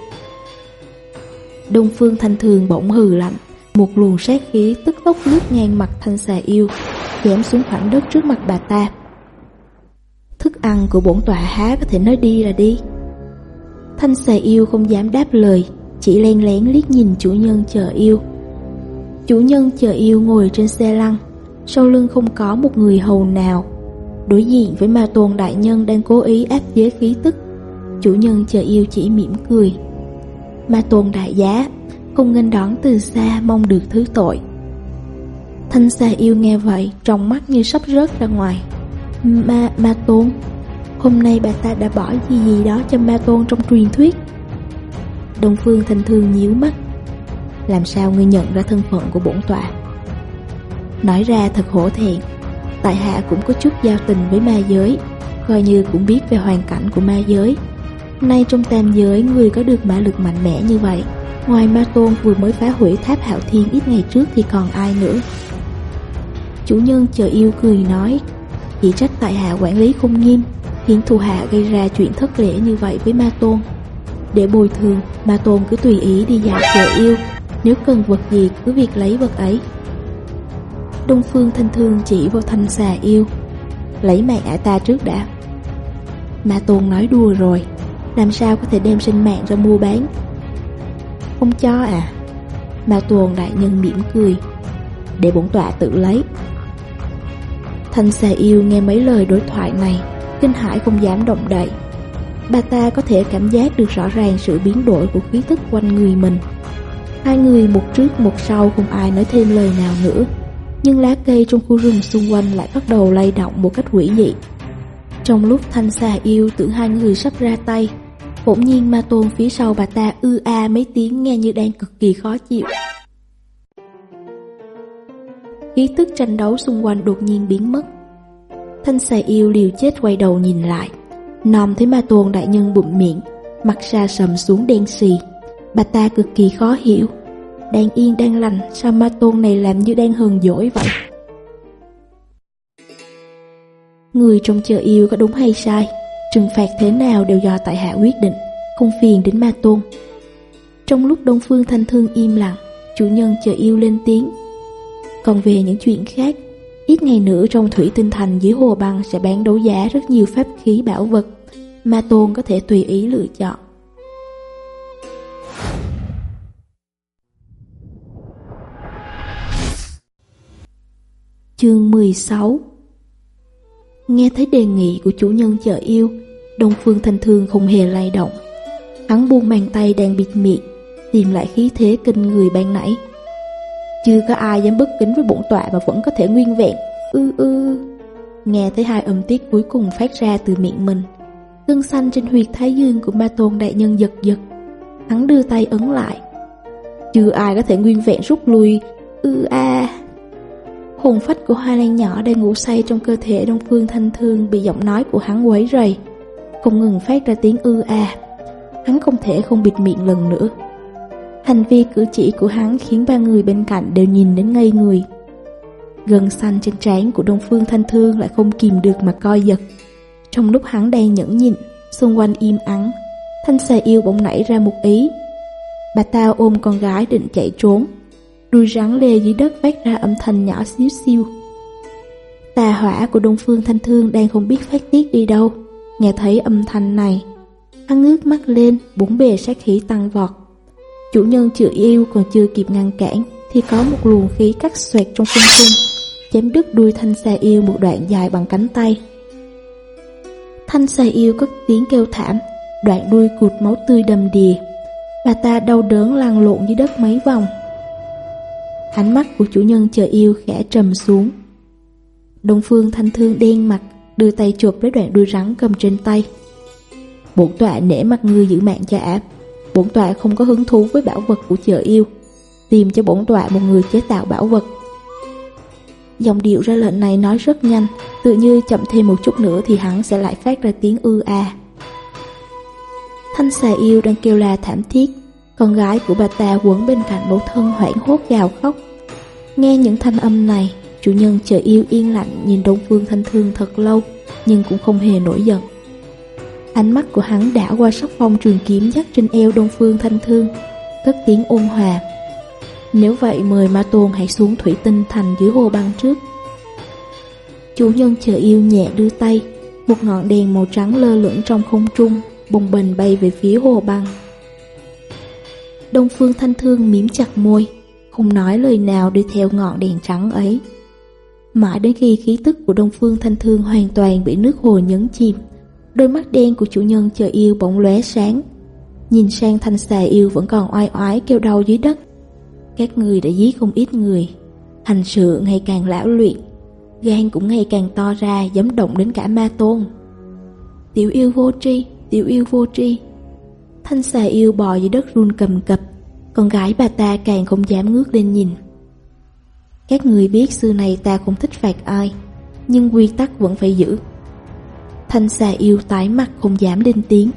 Đông Phương Thanh Thường bỗng hừ lạnh, một luồng sát khí tức tốc lướt ngang mặt thanh xà yêu, chém xuống khoảng đất trước mặt bà ta. Thức ăn của bổn tọa há có thể nói đi là đi. Thanh xà yêu không dám đáp lời, chỉ len lén liếc nhìn chủ nhân chợ yêu. Chủ nhân chợ yêu ngồi trên xe lăn, sau lưng không có một người hầu nào. Đối diện với ma tôn đại nhân đang cố ý áp chế khí tức, chủ nhân chợ yêu chỉ mỉm cười. Ma tôn đại giá, không nghênh đón từ xa, mong được thứ tội. Thanh xà yêu nghe vậy, trong mắt như sắp rớt ra ngoài. Ma tôn, hôm nay bà ta đã bỏ gì đó cho ma tôn trong truyền thuyết. Đông Phương Thanh Thương nhíu mắt. Làm sao ngươi nhận ra thân phận của bổn tọa? Nói ra thật hổ thẹn, tại hạ cũng có chút giao tình với ma giới, coi như cũng biết về hoàn cảnh của ma giới. Nay trong tam giới, người có được mã lực mạnh mẽ như vậy, ngoài ma tôn vừa mới phá hủy tháp Hạo Thiên ít ngày trước thì còn ai nữa? Chủ nhân chợ yêu cười nói, chỉ trách tại hạ quản lý không nghiêm, khiến thuộc hạ gây ra chuyện thất lễ như vậy với ma tôn. Để bồi thường, ma tôn cứ tùy ý đi dạo chợ yêu, nếu cần vật gì cứ việc lấy vật ấy. Đông Phương Thanh Thương chỉ vào thanh xà yêu, lấy mạng ả ta trước đã. Ma tôn nói đùa rồi, làm sao có thể đem sinh mạng ra mua bán? Không cho à? Ma tôn đại nhân mỉm cười, để bổn tọa tự lấy. Thanh xà yêu nghe mấy lời đối thoại này, kinh hãi không dám động đậy. Bà ta có thể cảm giác được rõ ràng sự biến đổi của khí tức quanh người mình. Hai người một trước một sau, không ai nói thêm lời nào nữa, nhưng lá cây trong khu rừng xung quanh lại bắt đầu lay động một cách quỷ dị. Trong lúc thanh xà yêu tưởng hai người sắp ra tay, bỗng nhiên ma tôn phía sau bà ta ư a mấy tiếng nghe như đang cực kỳ khó chịu. Khí tức tranh đấu xung quanh đột nhiên biến mất. Thanh xà yêu liều chết quay đầu nhìn lại, nòm thấy ma tôn đại nhân bụm miệng, mặt xa sầm xuống đen xì. Bà ta cực kỳ khó hiểu, đang yên đang lành, sao ma tôn này làm như đang hờn dỗi vậy? Người trong chợ yêu có đúng hay sai, trừng phạt thế nào đều do tại hạ quyết định, không phiền đến ma tôn. Trong lúc Đông Phương Thanh Thương im lặng, chủ nhân chợ yêu lên tiếng. Còn về những chuyện khác, ít ngày nữa trong Thủy Tinh Thành dưới hồ băng sẽ bán đấu giá rất nhiều pháp khí bảo vật, Ma Tôn có thể tùy ý lựa chọn. Chương 16. Nghe thấy đề nghị của chủ nhân chợ yêu, Đông Phương Thanh Thương không hề lay động. Hắn buông bàn tay đang bịt miệng, tìm lại khí thế kinh người ban nãy. Chưa có ai dám bất kính với bổn tọa mà vẫn có thể nguyên vẹn. Nghe thấy hai âm tiết cuối cùng phát ra từ miệng mình, gân xanh trên huyệt thái dương của Ma Tôn đại nhân giật giật. Hắn đưa tay ấn lại. Chưa ai có thể nguyên vẹn rút lui. Hồn phách của Hoa Lan nhỏ đang ngủ say trong cơ thể Đông Phương Thanh Thương bị giọng nói của hắn quấy rầy, không ngừng phát ra tiếng Hắn không thể không bịt miệng lần nữa. Hành vi cử chỉ của hắn khiến ba người bên cạnh đều nhìn đến ngây người. Gân xanh trên trán của Đông Phương Thanh Thương lại không kìm được mà co giật. Trong lúc hắn đang nhẫn nhịn, xung quanh im ắng, Thanh Xà Yêu bỗng nảy ra một ý. Bà ta ôm con gái định chạy trốn. Đuôi rắn lê dưới đất phát ra âm thanh nhỏ xíu xiu. Tà hỏa của Đông Phương Thanh Thương đang không biết phát tiết đi đâu. Nghe thấy âm thanh này, hắn ngước mắt lên, bốn bề sát khí tăng vọt. Chủ nhân chữa yêu còn chưa kịp ngăn cản thì có một luồng khí cắt xoẹt trong không trung, chém đứt đuôi Thanh Xà Yêu một đoạn dài bằng cánh tay. Thanh Xà Yêu cất tiếng kêu thảm, đoạn đuôi cụt máu tươi đầm đìa. Bà ta đau đớn lăn lộn dưới đất mấy vòng. Ánh mắt của chủ nhân chờ yêu khẽ trầm xuống. Đông Phương Thanh Thương đen mặt, đưa tay chộp lấy đoạn đuôi rắn cầm trên tay. Bổn tọa nể mặt ngươi giữ mạng cho ả. Bổn tọa không có hứng thú với bảo vật của chờ yêu. Tìm cho bổn tọa một người chế tạo bảo vật. Giọng điệu ra lệnh này nói rất nhanh, tự như chậm thêm một chút nữa thì hắn sẽ lại phát ra tiếng Thanh Xà Yêu đang kêu la thảm thiết. Con gái của bà ta quấn bên cạnh mẫu thân hoảng hốt gào khóc. Nghe những thanh âm này, chủ nhân chờ yêu yên lặng nhìn Đông Phương Thanh Thương thật lâu, nhưng cũng không hề nổi giận. Ánh mắt của hắn đảo qua sắc phong trường kiếm dắt trên eo Đông Phương Thanh Thương, cất tiếng ôn hòa. Nếu vậy mời Ma Tôn hãy xuống Thủy Tinh Thành dưới hồ băng trước. Chủ nhân chờ yêu nhẹ đưa tay, một ngọn đèn màu trắng lơ lửng trong không trung, bồng bềnh bay về phía hồ băng. Đông Phương Thanh Thương mím chặt môi, không nói lời nào đi theo ngọn đèn trắng ấy. Mãi đến khi khí tức của Đông Phương Thanh Thương hoàn toàn bị nước hồ nhấn chìm, đôi mắt đen của chủ nhân chờ yêu bỗng lóe sáng. Nhìn sang Thanh Xà Yêu vẫn còn oai oái kêu đau dưới đất. Các người đã giết không ít người, hành sự ngày càng lão luyện, gan cũng ngày càng to ra, dám động đến cả Ma Tôn. Tiểu yêu vô tri, tiểu yêu vô tri. Thanh Xà Yêu bò dưới đất run cầm cập, con gái bà ta càng không dám ngước lên nhìn. Các người biết xưa này ta không thích phạt ai, nhưng quy tắc vẫn phải giữ. Thanh Xà Yêu tái mặt không dám lên tiếng.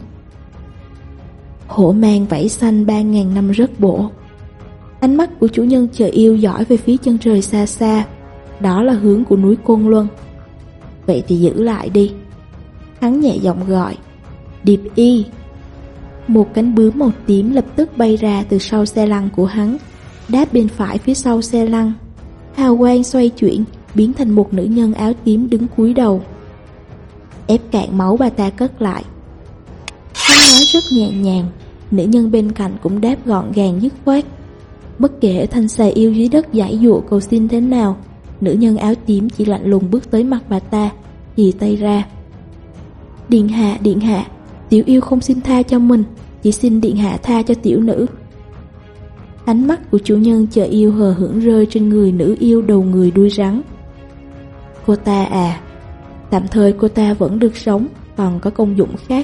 Hổ mang vảy xanh 3.000 năm rất bổ. Ánh mắt của chủ nhân chờ yêu dõi về phía chân trời xa xa, đó là hướng của núi Côn Luân. Vậy thì giữ lại đi. Hắn nhẹ giọng gọi, Điệp Y. Một cánh bướm màu tím lập tức bay ra từ sau xe lăn của hắn, đáp bên phải phía sau xe lăn. Hào quang xoay chuyển, biến thành một nữ nhân áo tím đứng cúi đầu. Ép cạn máu bà ta cất lại. Hắn nói rất nhẹ nhàng, nữ nhân bên cạnh cũng đáp gọn gàng dứt khoát. Bất kể Thanh Xà Yêu dưới đất giãy giụa cầu xin thế nào, nữ nhân áo tím chỉ lạnh lùng bước tới mặt bà ta, chì tay ra. Điện hạ, tiểu yêu không xin tha cho mình, chỉ xin điện hạ tha cho tiểu nữ. Ánh mắt của chủ nhân chờ yêu hờ hững rơi trên người nữ yêu đầu người đuôi rắn. Cô ta à, tạm thời cô ta vẫn được sống, còn có công dụng khác.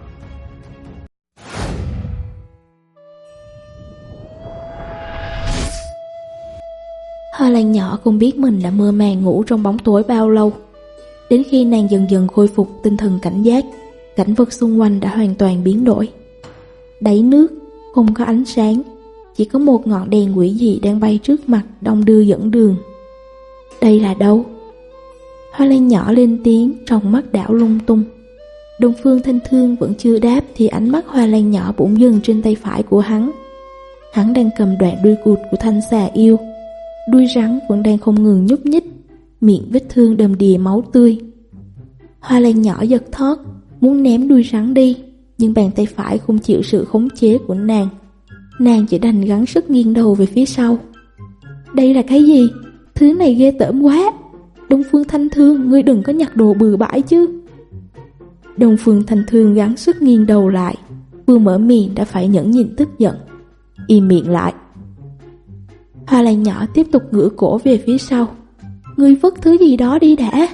Hoa Lan nhỏ không biết mình đã mơ màng ngủ trong bóng tối bao lâu. Đến khi nàng dần dần khôi phục tinh thần cảnh giác, cảnh vật xung quanh đã hoàn toàn biến đổi. Đáy nước không có ánh sáng, chỉ có một ngọn đèn quỷ dị đang bay trước mặt đong đưa dẫn đường. Đây là đâu? Hoa Lan nhỏ lên tiếng, trong mắt đảo lung tung. Đông Phương Thanh Thương vẫn chưa đáp thì ánh mắt Hoa Lan nhỏ bỗng dừng trên tay phải của hắn. Hắn đang cầm đoạn đuôi cụt của Thanh Xà Yêu. Đuôi rắn vẫn đang không ngừng nhúc nhích, miệng vết thương đầm đìa máu tươi. Hoa Lan nhỏ giật thót, muốn ném đuôi rắn đi, nhưng bàn tay phải không chịu sự khống chế của nàng. Nàng chỉ đành gắng sức nghiêng đầu về phía sau. Đây là cái gì? Thứ này ghê tởm quá. Đông Phương Thanh Thương, ngươi đừng có nhặt đồ bừa bãi chứ. Đông Phương Thanh Thương gắng sức nghiêng đầu lại, vừa mở miệng đã phải nhẫn nhịn tức giận. Im miệng lại. Hoa Lan nhỏ tiếp tục ngửa cổ về phía sau. Ngươi vứt thứ gì đó đi đã.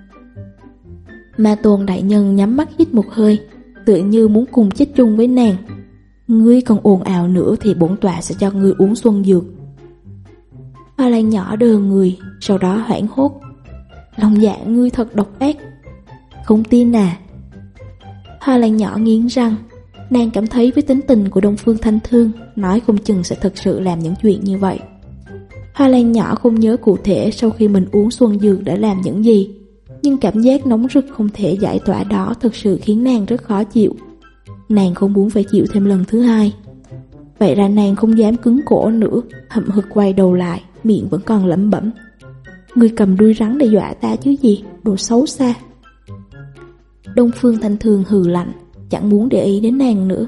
Ma Tôn đại nhân nhắm mắt hít một hơi, tựa như muốn cùng chết chung với nàng. Ngươi còn ồn ào nữa thì bổn tọa sẽ cho ngươi uống xuân dược. Hoa Lan nhỏ đờ người, sau đó hoảng hốt. Lòng dạ ngươi thật độc ác. Không tin à? Hoa Lan nhỏ nghiến răng. Nàng cảm thấy với tính tình của Đông Phương Thanh Thương, nói không chừng sẽ thực sự làm những chuyện như vậy. Hoa Lan nhỏ không nhớ cụ thể sau khi mình uống xuân dược đã làm những gì, nhưng cảm giác nóng rực không thể giải tỏa đó thực sự khiến nàng rất khó chịu. Nàng không muốn phải chịu thêm lần thứ hai. Vậy ra nàng không dám cứng cổ nữa, hậm hực quay đầu lại, miệng vẫn còn lẩm bẩm. Ngươi cầm đuôi rắn để dọa ta chứ gì, đồ xấu xa. Đông Phương Thanh Thương hừ lạnh, chẳng muốn để ý đến nàng nữa.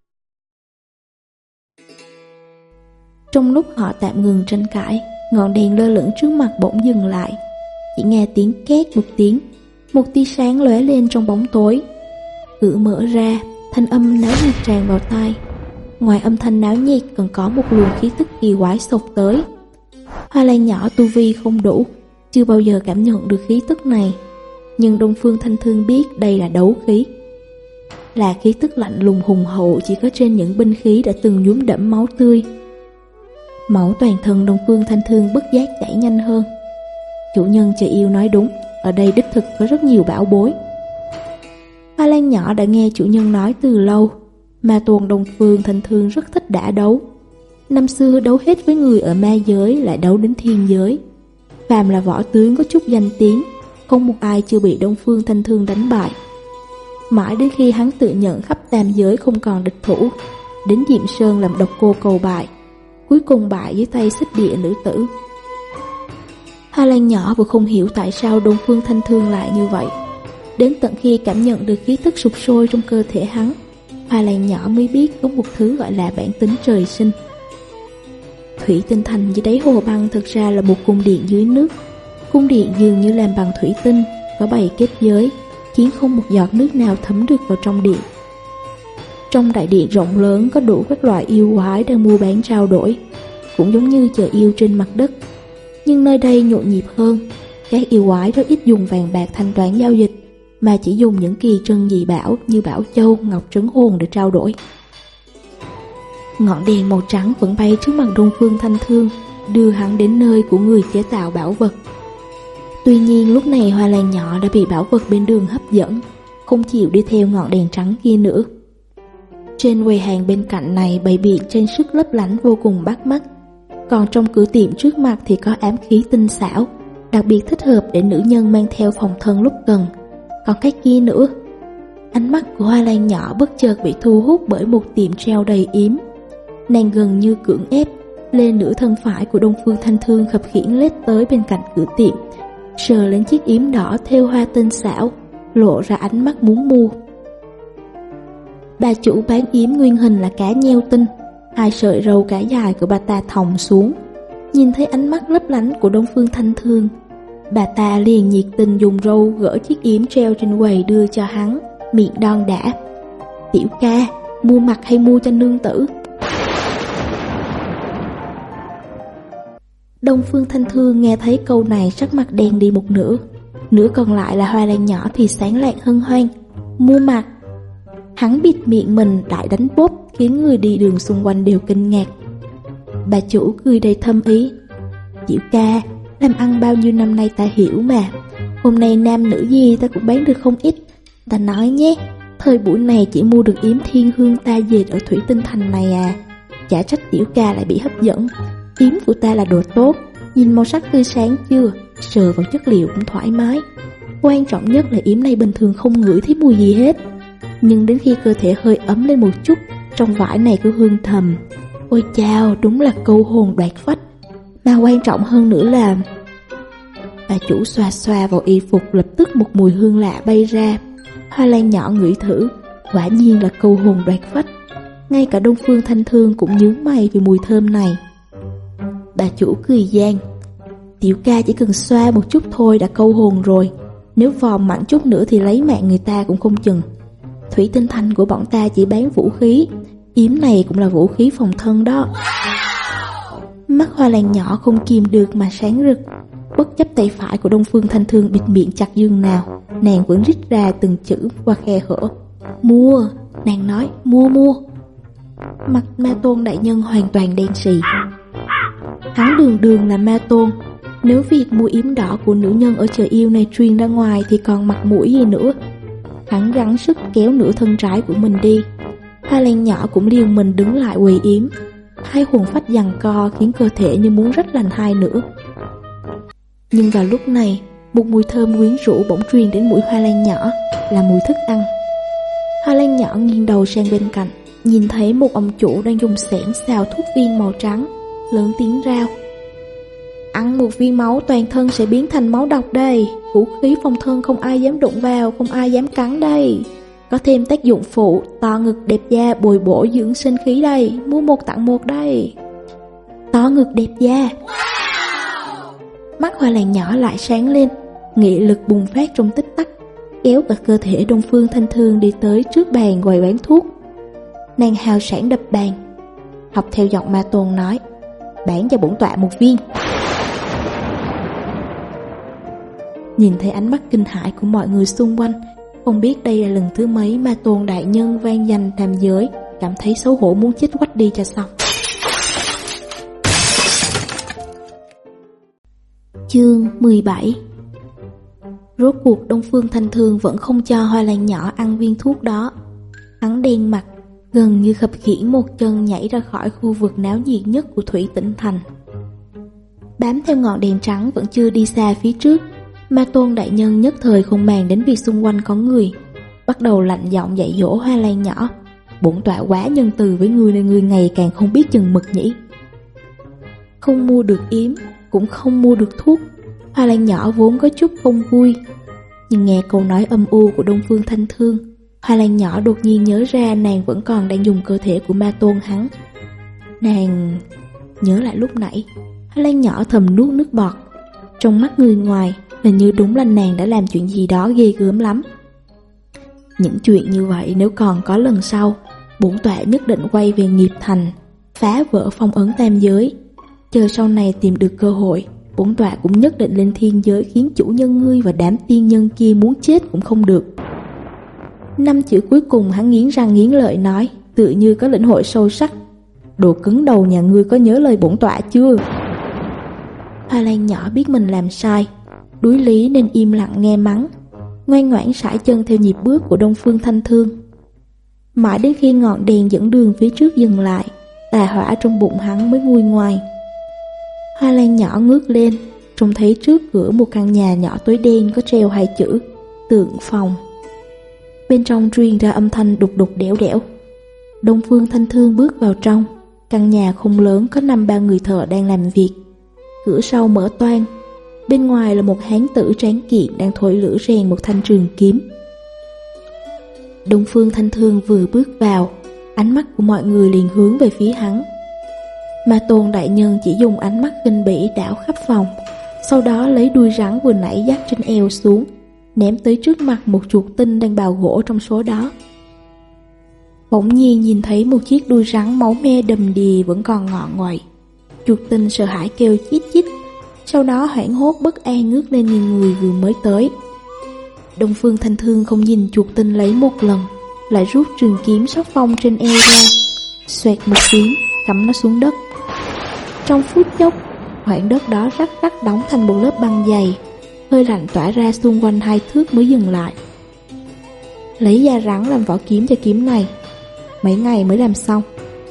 Trong lúc họ tạm ngừng tranh cãi, ngọn đèn lơ lửng trước mặt bỗng dừng lại. Chỉ nghe tiếng két một tiếng, một tia sáng lóe lên trong bóng tối. Cửa mở ra, thanh âm náo nhiệt tràn vào tai. Ngoài âm thanh náo nhiệt còn có một luồng khí tức kỳ quái xộc tới. Hoa Lan nhỏ tu vi không đủ, chưa bao giờ cảm nhận được khí tức này, nhưng Đông Phương Thanh Thương biết đây là đấu khí, là khí tức lạnh lùng hùng hậu chỉ có trên những binh khí đã từng nhuốm đẫm máu tươi. Máu toàn thân Đông Phương Thanh Thương bất giác chảy nhanh hơn. Chủ nhân trời yêu nói đúng, ở đây đích thực có rất nhiều bảo bối. Hoa Lan nhỏ đã nghe chủ nhân nói từ lâu, mà tuồng Đông Phương Thanh Thương rất thích đả đấu. Năm xưa đấu hết với người ở ma giới, lại đấu đến thiên giới. Phàm là võ tướng có chút danh tiếng, không một ai chưa bị Đông Phương Thanh Thương đánh bại. Mãi đến khi hắn tự nhận khắp tam giới không còn địch thủ, đến Diệm Sơn làm độc cô cầu bại, cuối cùng bại dưới tay Xích Địa nữ tử. Hoa Lan nhỏ vừa không hiểu tại sao Đông Phương Thanh Thương lại như vậy. Đến tận khi cảm nhận được khí tức sục sôi trong cơ thể hắn, Hoa Lan nhỏ mới biết có một thứ gọi là bản tính trời sinh. Thủy Tinh Thành dưới đáy hồ băng thực ra là một cung điện dưới nước. Cung điện dường như làm bằng thủy tinh, có 7 kết giới, khiến không một giọt nước nào thấm được vào trong điện. Trong đại điện rộng lớn có đủ các loại yêu quái đang mua bán trao đổi, cũng giống như chợ yêu trên mặt đất. Nhưng nơi đây nhộn nhịp hơn, các yêu quái rất ít dùng vàng bạc thanh toán giao dịch, mà chỉ dùng những kỳ trân dị bảo như bảo châu, ngọc trấn hồn để trao đổi. Ngọn đèn màu trắng vẫn bay trước mặt Đông Phương Thanh Thương, đưa hắn đến nơi của người chế tạo bảo vật. Tuy nhiên lúc này Hoa Lan nhỏ đã bị bảo vật bên đường hấp dẫn, không chịu đi theo ngọn đèn trắng kia nữa. Trên quầy hàng bên cạnh này bày biện trang sức lấp lánh vô cùng bắt mắt, còn trong cửa tiệm trước mặt thì có ám khí tinh xảo, đặc biệt thích hợp để nữ nhân mang theo phòng thân lúc cần. Còn cái kia nữa. Ánh mắt của Hoa Lan nhỏ bất chợt bị thu hút bởi một tiệm treo đầy yếm. Nàng gần như cưỡng ép lên nửa thân phải của Đông Phương Thanh Thương, khập khiễng lết tới bên cạnh cửa tiệm, sờ lên chiếc yếm đỏ thêu hoa tinh xảo, lộ ra ánh mắt muốn mua. Bà chủ bán yếm nguyên hình là cá nheo tinh, 2 sợi râu cả dài của bà ta thòng xuống. Nhìn thấy ánh mắt lấp lánh của Đông Phương Thanh Thương, bà ta liền nhiệt tình dùng râu gỡ chiếc yếm treo trên quầy đưa cho hắn, miệng đon đã. Tiểu ca, mua mặt hay mua cho nương tử? Đông Phương Thanh Thương nghe thấy câu này sắc mặt đen đi một nửa, nửa còn lại là Hoa Lan nhỏ thì sáng lạng hân hoan. Mua mặt? Hắn bịt miệng mình đại đánh bốp, khiến người đi đường xung quanh đều kinh ngạc. Bà chủ cười đầy thâm ý. Tiểu ca, làm ăn bao nhiêu năm nay ta hiểu mà, hôm nay nam nữ gì ta cũng bán được không ít. Ta nói nhé, thời buổi này chỉ mua được yếm thiên hương ta dệt ở Thủy Tinh Thành này à. Chả trách tiểu ca lại bị hấp dẫn. Yếm của ta là đồ tốt, nhìn màu sắc tươi sáng chưa, sờ vào chất liệu cũng thoải mái. Quan trọng nhất là yếm này bình thường không ngửi thấy mùi gì hết, nhưng đến khi cơ thể hơi ấm lên một chút, trong vải này có hương thầm. Ôi chao, đúng là câu hồn đoạt phách. Mà quan trọng hơn nữa là... Bà chủ xoa xoa vào y phục, lập tức một mùi hương lạ bay ra, Hoa Lan nhỏ ngửi thử, quả nhiên là câu hồn đoạt phách. Ngay cả Đông Phương Thanh Thương cũng nhướng mày vì mùi thơm này. Bà chủ cười gian: tiểu ca chỉ cần xoa một chút thôi đã câu hồn rồi, nếu vòm mạnh chút nữa thì lấy mạng người ta cũng không chừng. Thủy Tinh Thành của bọn ta chỉ bán vũ khí, yếm này cũng là vũ khí phòng thân đó. Mắt Hoa Lan nhỏ không kìm được mà sáng rực. Bất chấp tay phải của Đông Phương Thanh Thương bịt miệng chặt giường nào, nàng vẫn rít ra từng chữ qua khe hở. Mua, nàng nói, mua. Mặt Ma Tôn đại nhân hoàn toàn đen sì. Hắn đường là Ma Tôn, nếu việc mua yếm đỏ của nữ nhân ở chợ yêu này truyền ra ngoài thì còn mặt mũi gì nữa. Hắn gắng sức kéo nửa thân trái của mình đi. Hoa Lan nhỏ cũng liều mình đứng lại quỳ yếm. Hai hồn phách giằng co khiến cơ thể như muốn rách lành hai nữa. Nhưng vào lúc này, một mùi thơm quyến rũ bỗng truyền đến mũi Hoa Lan nhỏ, là mùi thức ăn. Hoa Lan nhỏ nghiêng đầu sang bên cạnh, nhìn thấy một ông chủ đang dùng xẻng xào thuốc viên màu trắng, lớn tiếng rao: ăn một viên máu toàn thân sẽ biến thành máu độc đây. Vũ khí phòng thân không ai dám đụng vào, không ai dám cắn đây. Có thêm tác dụng phụ, to ngực đẹp da bồi bổ dưỡng sinh khí đây. Mua một tặng một đây. To ngực đẹp da. Mắt Hoa Lan nhỏ lại sáng lên, nghị lực bùng phát trong tích tắc, kéo cả cơ thể Đông Phương Thanh Thương đi tới trước bàn quầy bán thuốc. Nàng hào sảng đập bàn, học theo giọng Ma Tôn nói: bán cho bổn tọa một viên. Nhìn thấy ánh mắt kinh hãi của mọi người xung quanh, không biết đây là lần thứ mấy Ma Tôn đại nhân vang danh nam giới, cảm thấy xấu hổ muốn chết quách đi cho xong. Chương 17. Rốt cuộc Đông Phương Thanh Thương vẫn không cho Hoa Lan nhỏ ăn viên thuốc đó. Hắn đen mặt, gần như khập khiễng một chân nhảy ra khỏi khu vực náo nhiệt nhất của Thủy Tinh Thành. Bám theo ngọn đèn trắng vẫn chưa đi xa phía trước, Ma Tôn đại nhân nhất thời không màng đến việc xung quanh có người, bắt đầu lạnh giọng dạy dỗ Hoa Lan nhỏ: bổn tọa quá nhân từ với ngươi nên ngươi ngày càng không biết chừng mực nhỉ. Không mua được yếm, cũng không mua được thuốc. Hoa Lan nhỏ vốn có chút không vui, nhưng nghe câu nói âm u của Đông Phương Thanh Thương, Hoa Lan nhỏ đột nhiên nhớ ra nàng vẫn còn đang dùng cơ thể của Ma Tôn hắn. Nàng nhớ lại lúc nãy, Hoa Lan nhỏ thầm nuốt nước bọt. Trong mắt người ngoài, hình như đúng là nàng đã làm chuyện gì đó ghê gớm lắm. Những chuyện như vậy nếu còn có lần sau, bổn tọa nhất định quay về Nghiệp Thành, phá vỡ phong ấn tam giới. Chờ sau này tìm được cơ hội, bổn tọa cũng nhất định lên thiên giới khiến chủ nhân ngươi và đám tiên nhân kia muốn chết cũng không được. 5 chữ cuối cùng hắn nghiến răng nghiến lợi nói, tự như có lĩnh hội sâu sắc: đồ cứng đầu nhà ngươi có nhớ lời bổn tọa chưa? Hoa Lan nhỏ biết mình làm sai, đuối lý nên im lặng nghe mắng, ngoan ngoãn sải chân theo nhịp bước của Đông Phương Thanh Thương. Mãi đến khi ngọn đèn dẫn đường phía trước dừng lại, tà hỏa trong bụng hắn mới nguôi ngoai. Hoa Lan nhỏ ngước lên, trông thấy trước cửa một căn nhà nhỏ tối đen có treo 2 chữ Tượng Phòng. Bên trong truyền ra âm thanh đục đục đẽo đẽo. Đông Phương Thanh Thương bước vào trong. Căn nhà không lớn, có 5-3 người thợ đang làm việc. Cửa sau mở toang. Bên ngoài là một hán tử tráng kiện đang thổi lửa rèn một thanh trường kiếm. Đông Phương Thanh Thương vừa bước vào, ánh mắt của mọi người liền hướng về phía hắn. Ma Tôn đại nhân chỉ dùng ánh mắt khinh bỉ đảo khắp phòng, sau đó lấy đuôi rắn vừa nãy dắt trên eo xuống, ném tới trước mặt một chuột tinh đang bào gỗ trong số đó. Bỗng nhiên nhìn thấy một chiếc đuôi rắn máu me đầm đìa vẫn còn ngọ nguậy. Chuột tinh sợ hãi kêu chít chít, sau đó hoảng hốt bất an ngước lên nhìn người vừa mới tới. Đông Phương Thanh Thương không nhìn chuột tinh lấy một lần, lại rút trường kiếm sắc phong trên eo ra, xoẹt một tiếng cắm nó xuống đất. Trong phút chốc, khoảng đất đó rắc rắc đóng thành một lớp băng dày, hơi lạnh tỏa ra xung quanh 2 thước mới dừng lại. Lấy da rắn làm vỏ kiếm cho kiếm này, mấy ngày mới làm xong.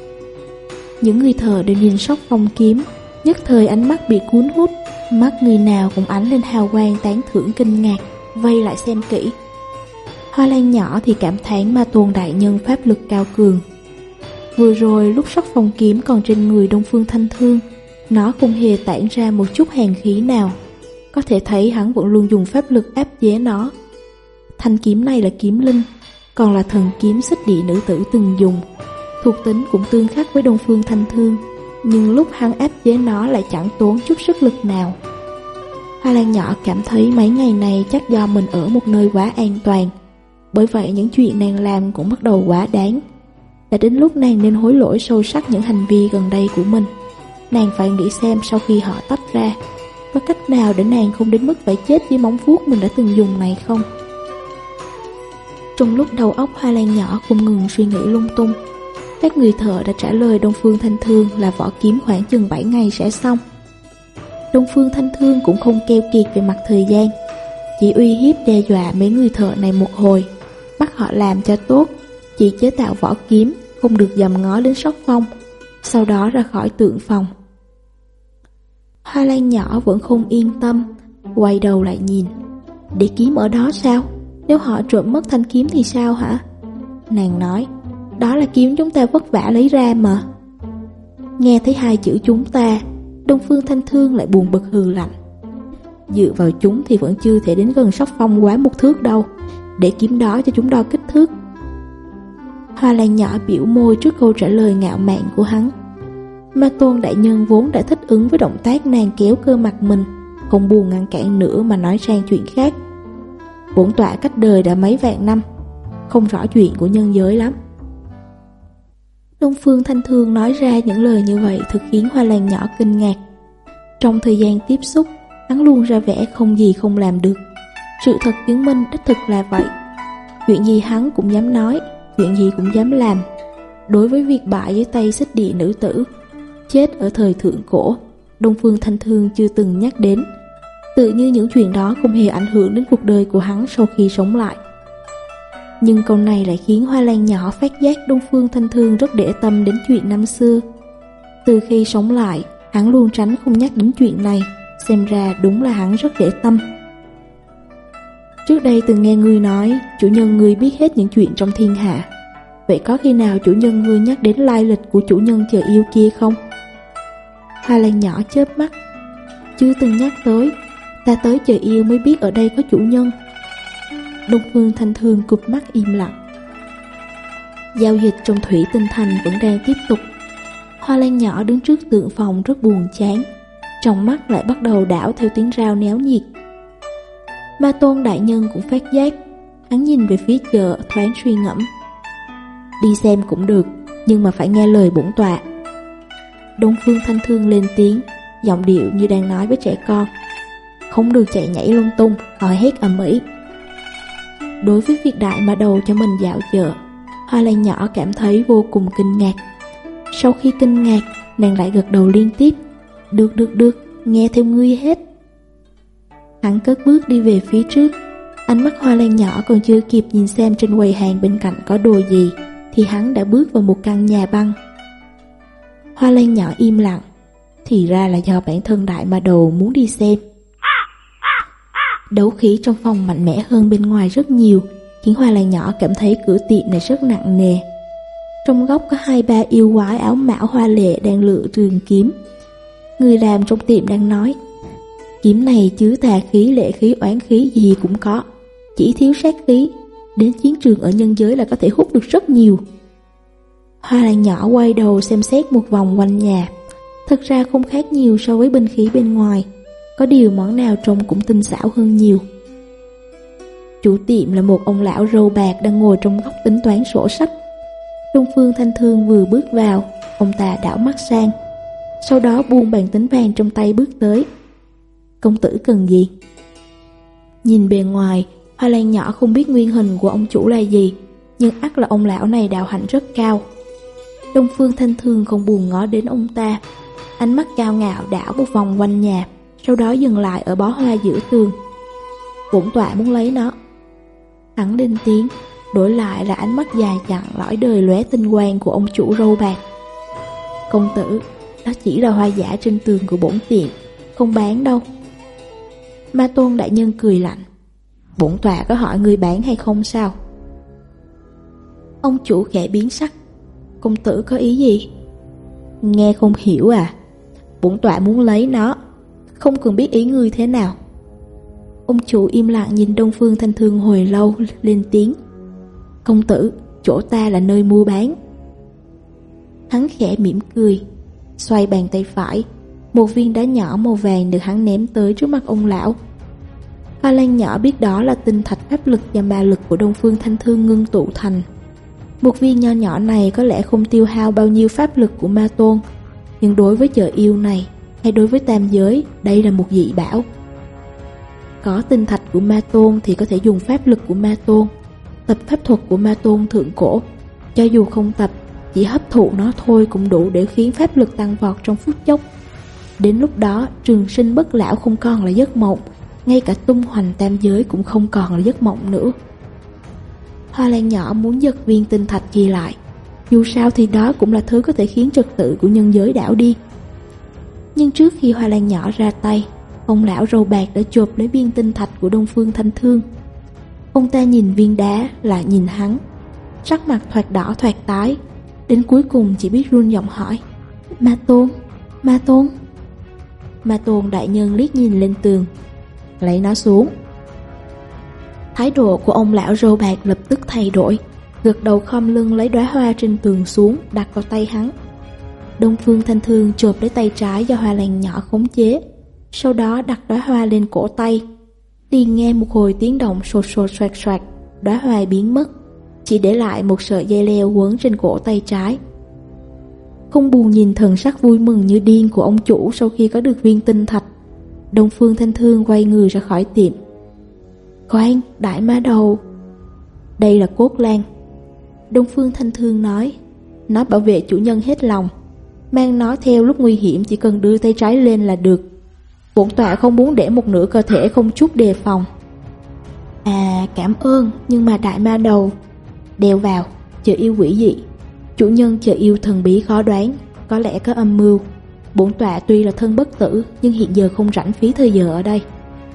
Những người thợ đều nhìn sóc phong kiếm, nhất thời ánh mắt bị cuốn hút, mắt người nào cũng ánh lên hào quang tán thưởng kinh ngạc, vây lại xem kỹ. Hoa Lan nhỏ thì cảm thán Ma Tôn đại nhân pháp lực cao cường. Vừa rồi lúc sóc phong kiếm còn trên người Đông Phương Thanh Thương, nó không hề tản ra một chút hàn khí nào, có thể thấy hắn vẫn luôn dùng pháp lực áp chế nó. Thanh kiếm này là kiếm linh, còn là thần kiếm xích địa nữ tử từng dùng. Thuộc tính cũng tương khắc với Đông Phương Thanh Thương, nhưng lúc hắn áp chế nó lại chẳng tốn chút sức lực nào. Hoa Lan nhỏ cảm thấy mấy ngày này chắc do mình ở một nơi quá an toàn, bởi vậy những chuyện nàng làm cũng bắt đầu quá đáng. Đã đến lúc nàng nên hối lỗi sâu sắc những hành vi gần đây của mình. Nàng phải nghĩ xem sau khi họ tách ra, có cách nào để nàng không đến mức phải chết với móng vuốt mình đã từng dùng này không? Trong lúc đầu óc Hoa Lan nhỏ không ngừng suy nghĩ lung tung, các người thợ đã trả lời Đông Phương Thanh Thương là vỏ kiếm khoảng chừng 7 ngày sẽ xong. Đông Phương Thanh Thương cũng không keo kiệt về mặt thời gian, chỉ uy hiếp đe dọa mấy người thợ này một hồi, bắt họ làm cho tốt, chỉ chế tạo vỏ kiếm, không được dòm ngó đến sóc phong, sau đó ra khỏi tượng phòng. Hoa Lan nhỏ vẫn không yên tâm, quay đầu lại nhìn. Để kiếm ở đó sao? Nếu họ trộm mất thanh kiếm thì sao hả? Nàng nói, đó là kiếm chúng ta vất vả lấy ra mà. Nghe thấy hai chữ chúng ta, Đông Phương Thanh Thương lại buồn bực hừ lạnh. Dựa vào chúng thì vẫn chưa thể đến gần sóc phong quá 1 thước đâu, để kiếm đó cho chúng đo kích thước. Hoa Lan nhỏ biểu môi trước câu trả lời ngạo mạn của hắn. Ma Tôn đại nhân vốn đã thích ứng với động tác nàng kéo cơ mặt mình, không buồn ngăn cản nữa mà nói sang chuyện khác. Bổn tọa cách đời đã mấy vạn năm, không rõ chuyện của nhân giới lắm. Đông Phương Thanh Thương nói ra những lời như vậy thực khiến Hoa Lan nhỏ kinh ngạc. Trong thời gian tiếp xúc, hắn luôn ra vẻ không gì không làm được. Sự thật chứng minh đích thực là vậy. Chuyện gì hắn cũng dám nói, chuyện gì cũng dám làm. Đối với việc bại dưới tay xích địa nữ tử, chết ở thời thượng cổ, Đông Phương Thanh Thương chưa từng nhắc đến. Tự như những chuyện đó không hề ảnh hưởng đến cuộc đời của hắn sau khi sống lại. Nhưng câu này lại khiến Hoa Lan nhỏ phát giác Đông Phương Thanh Thương rất để tâm đến chuyện năm xưa. Từ khi sống lại, hắn luôn tránh không nhắc đến chuyện này, xem ra đúng là hắn rất để tâm. Trước đây từng nghe ngươi nói, chủ nhân ngươi biết hết những chuyện trong thiên hạ. Vậy có khi nào chủ nhân ngươi nhắc đến lai lịch của chủ nhân chờ yêu kia không? Hoa Lan nhỏ chớp mắt. Chưa từng nhắc tới, ta tới chờ yêu mới biết ở đây có chủ nhân. Đông Phương Thanh Thương cụp mắt im lặng. Giao dịch trong Thủy Tinh Thành vẫn đang tiếp tục. Hoa Lan nhỏ đứng trước tượng phòng rất buồn chán, trong mắt lại bắt đầu đảo theo tiếng rao náo nhiệt. Ma Tôn đại nhân cũng phát giác, hắn nhìn về phía chợ thoáng suy ngẫm. Đi xem cũng được, nhưng mà phải nghe lời bổn tọa. Đông Phương Thanh Thương lên tiếng, giọng điệu như đang nói với trẻ con. Không được chạy nhảy lung tung, hỏi hét ầm ĩ. Đối với việc đại mà đầu cho mình dạo chợ, Hoa Lan nhỏ cảm thấy vô cùng kinh ngạc. Sau khi kinh ngạc, nàng lại gật đầu liên tiếp. Được, nghe theo ngươi hết. Hắn cất bước đi về phía trước. Ánh mắt Hoa Lan nhỏ còn chưa kịp nhìn xem trên quầy hàng bên cạnh có đồ gì, thì hắn đã bước vào một căn nhà băng. Hoa Lan nhỏ im lặng. Thì ra là do bản thân đại ma đầu muốn đi xem. Đấu khí trong phòng mạnh mẽ hơn bên ngoài rất nhiều, khiến Hoa Lan nhỏ cảm thấy cửa tiệm này rất nặng nề. Trong góc có 2-3 yêu quái áo mão hoa lệ đang lựa trường kiếm. Người làm trong tiệm đang nói, kiếm này chứa tà khí, lệ khí, oán khí gì cũng có, chỉ thiếu sát khí, đến chiến trường ở nhân giới là có thể hút được rất nhiều. Hoa Lan nhỏ quay đầu xem xét một vòng quanh nhà. Thật ra không khác nhiều so với binh khí bên ngoài, có điều món nào trông cũng tinh xảo hơn nhiều. Chủ tiệm là một ông lão râu bạc đang ngồi trong góc tính toán sổ sách. Đông Phương Thanh Thương vừa bước vào, ông ta đảo mắt sang, sau đó buông bàn tính vàng trong tay bước tới. Công tử cần gì? Nhìn bề ngoài, Hoa Lan nhỏ không biết nguyên hình của ông chủ là gì, nhưng ắt là ông lão này đạo hạnh rất cao. Đông Phương Thanh Thương không buồn ngó đến ông ta, ánh mắt cao ngạo đảo một vòng quanh nhà, sau đó dừng lại ở bó hoa giữa tường. Bổn tọa muốn lấy nó. Hắn lên tiếng, đổi lại là ánh mắt dài dặn lõi đời lóe tinh quang của ông chủ râu bạc. Công tử, đó chỉ là hoa giả trên tường của bổn tiệm, không bán đâu. Ma Tôn đại nhân cười lạnh. Bổn tọa có hỏi người bán hay không sao? Ông chủ khẽ biến sắc. Công tử có ý gì? Nghe không hiểu à? Bổn tọa muốn lấy nó, không cần biết ý ngươi thế nào. Ông chủ im lặng nhìn Đông Phương Thanh Thương hồi lâu, lên tiếng: "Công tử, chỗ ta là nơi mua bán." Hắn khẽ mỉm cười, xoay bàn tay phải, một viên đá nhỏ màu vàng được hắn ném tới trước mặt ông lão. Hoa Lan nhỏ biết đó là tinh thạch pháp lực và ma lực của Đông Phương Thanh Thương ngưng tụ thành. Một viên nho nhỏ này có lẽ không tiêu hao bao nhiêu pháp lực của ma tôn, nhưng đối với chợ yêu này hay đối với tam giới, đây là một dị bảo. Có tinh thạch của ma tôn thì có thể dùng pháp lực của ma tôn, tập pháp thuật của ma tôn thượng cổ. Cho dù không tập, chỉ hấp thụ nó thôi cũng đủ để khiến pháp lực tăng vọt trong phút chốc. Đến lúc đó, trường sinh bất lão không còn là giấc mộng, ngay cả tung hoành tam giới cũng không còn là giấc mộng nữa. Hoa Lan nhỏ muốn giật viên tinh thạch kia lại, dù sao thì đó cũng là thứ có thể khiến trật tự của nhân giới đảo đi. Nhưng trước khi Hoa Lan nhỏ ra tay, ông lão râu bạc đã chộp lấy viên tinh thạch của Đông Phương Thanh Thương. Ông ta nhìn viên đá lại nhìn hắn, sắc mặt thoạt đỏ thoạt tái, đến cuối cùng chỉ biết run giọng hỏi: "Ma tôn, ma tôn." Ma tôn đại nhân liếc nhìn lên tường: "Lấy nó xuống." Thái độ của ông lão râu bạc lập tức thay đổi, gật đầu khom lưng lấy đóa hoa trên tường xuống, đặt vào tay hắn. Đông Phương Thanh Thương chộp lấy tay trái do Hoa Lan nhỏ khống chế, sau đó đặt đóa hoa lên cổ tay. Liền nghe một hồi tiếng động sột sột soạt soạt, đóa hoa biến mất, chỉ để lại một sợi dây leo quấn trên cổ tay trái. Không buồn nhìn thần sắc vui mừng như điên của ông chủ sau khi có được viên tinh thạch, Đông Phương Thanh Thương quay người ra khỏi tiệm. "Khoan, đại ma đầu." "Đây là cốt lan." Đông Phương Thanh Thương nói, "Nó bảo vệ chủ nhân hết lòng. Mang nó theo lúc nguy hiểm chỉ cần đưa tay trái lên là được. Bổn tọa không muốn để một nửa cơ thể không chút đề phòng." "À, cảm ơn, nhưng mà đại ma đầu." "Đeo vào, chợ yêu quỷ dị. Chủ nhân chợ yêu thần bí khó đoán, có lẽ có âm mưu. Bổn tọa tuy là thân bất tử, nhưng hiện giờ không rảnh phí thời giờ ở đây."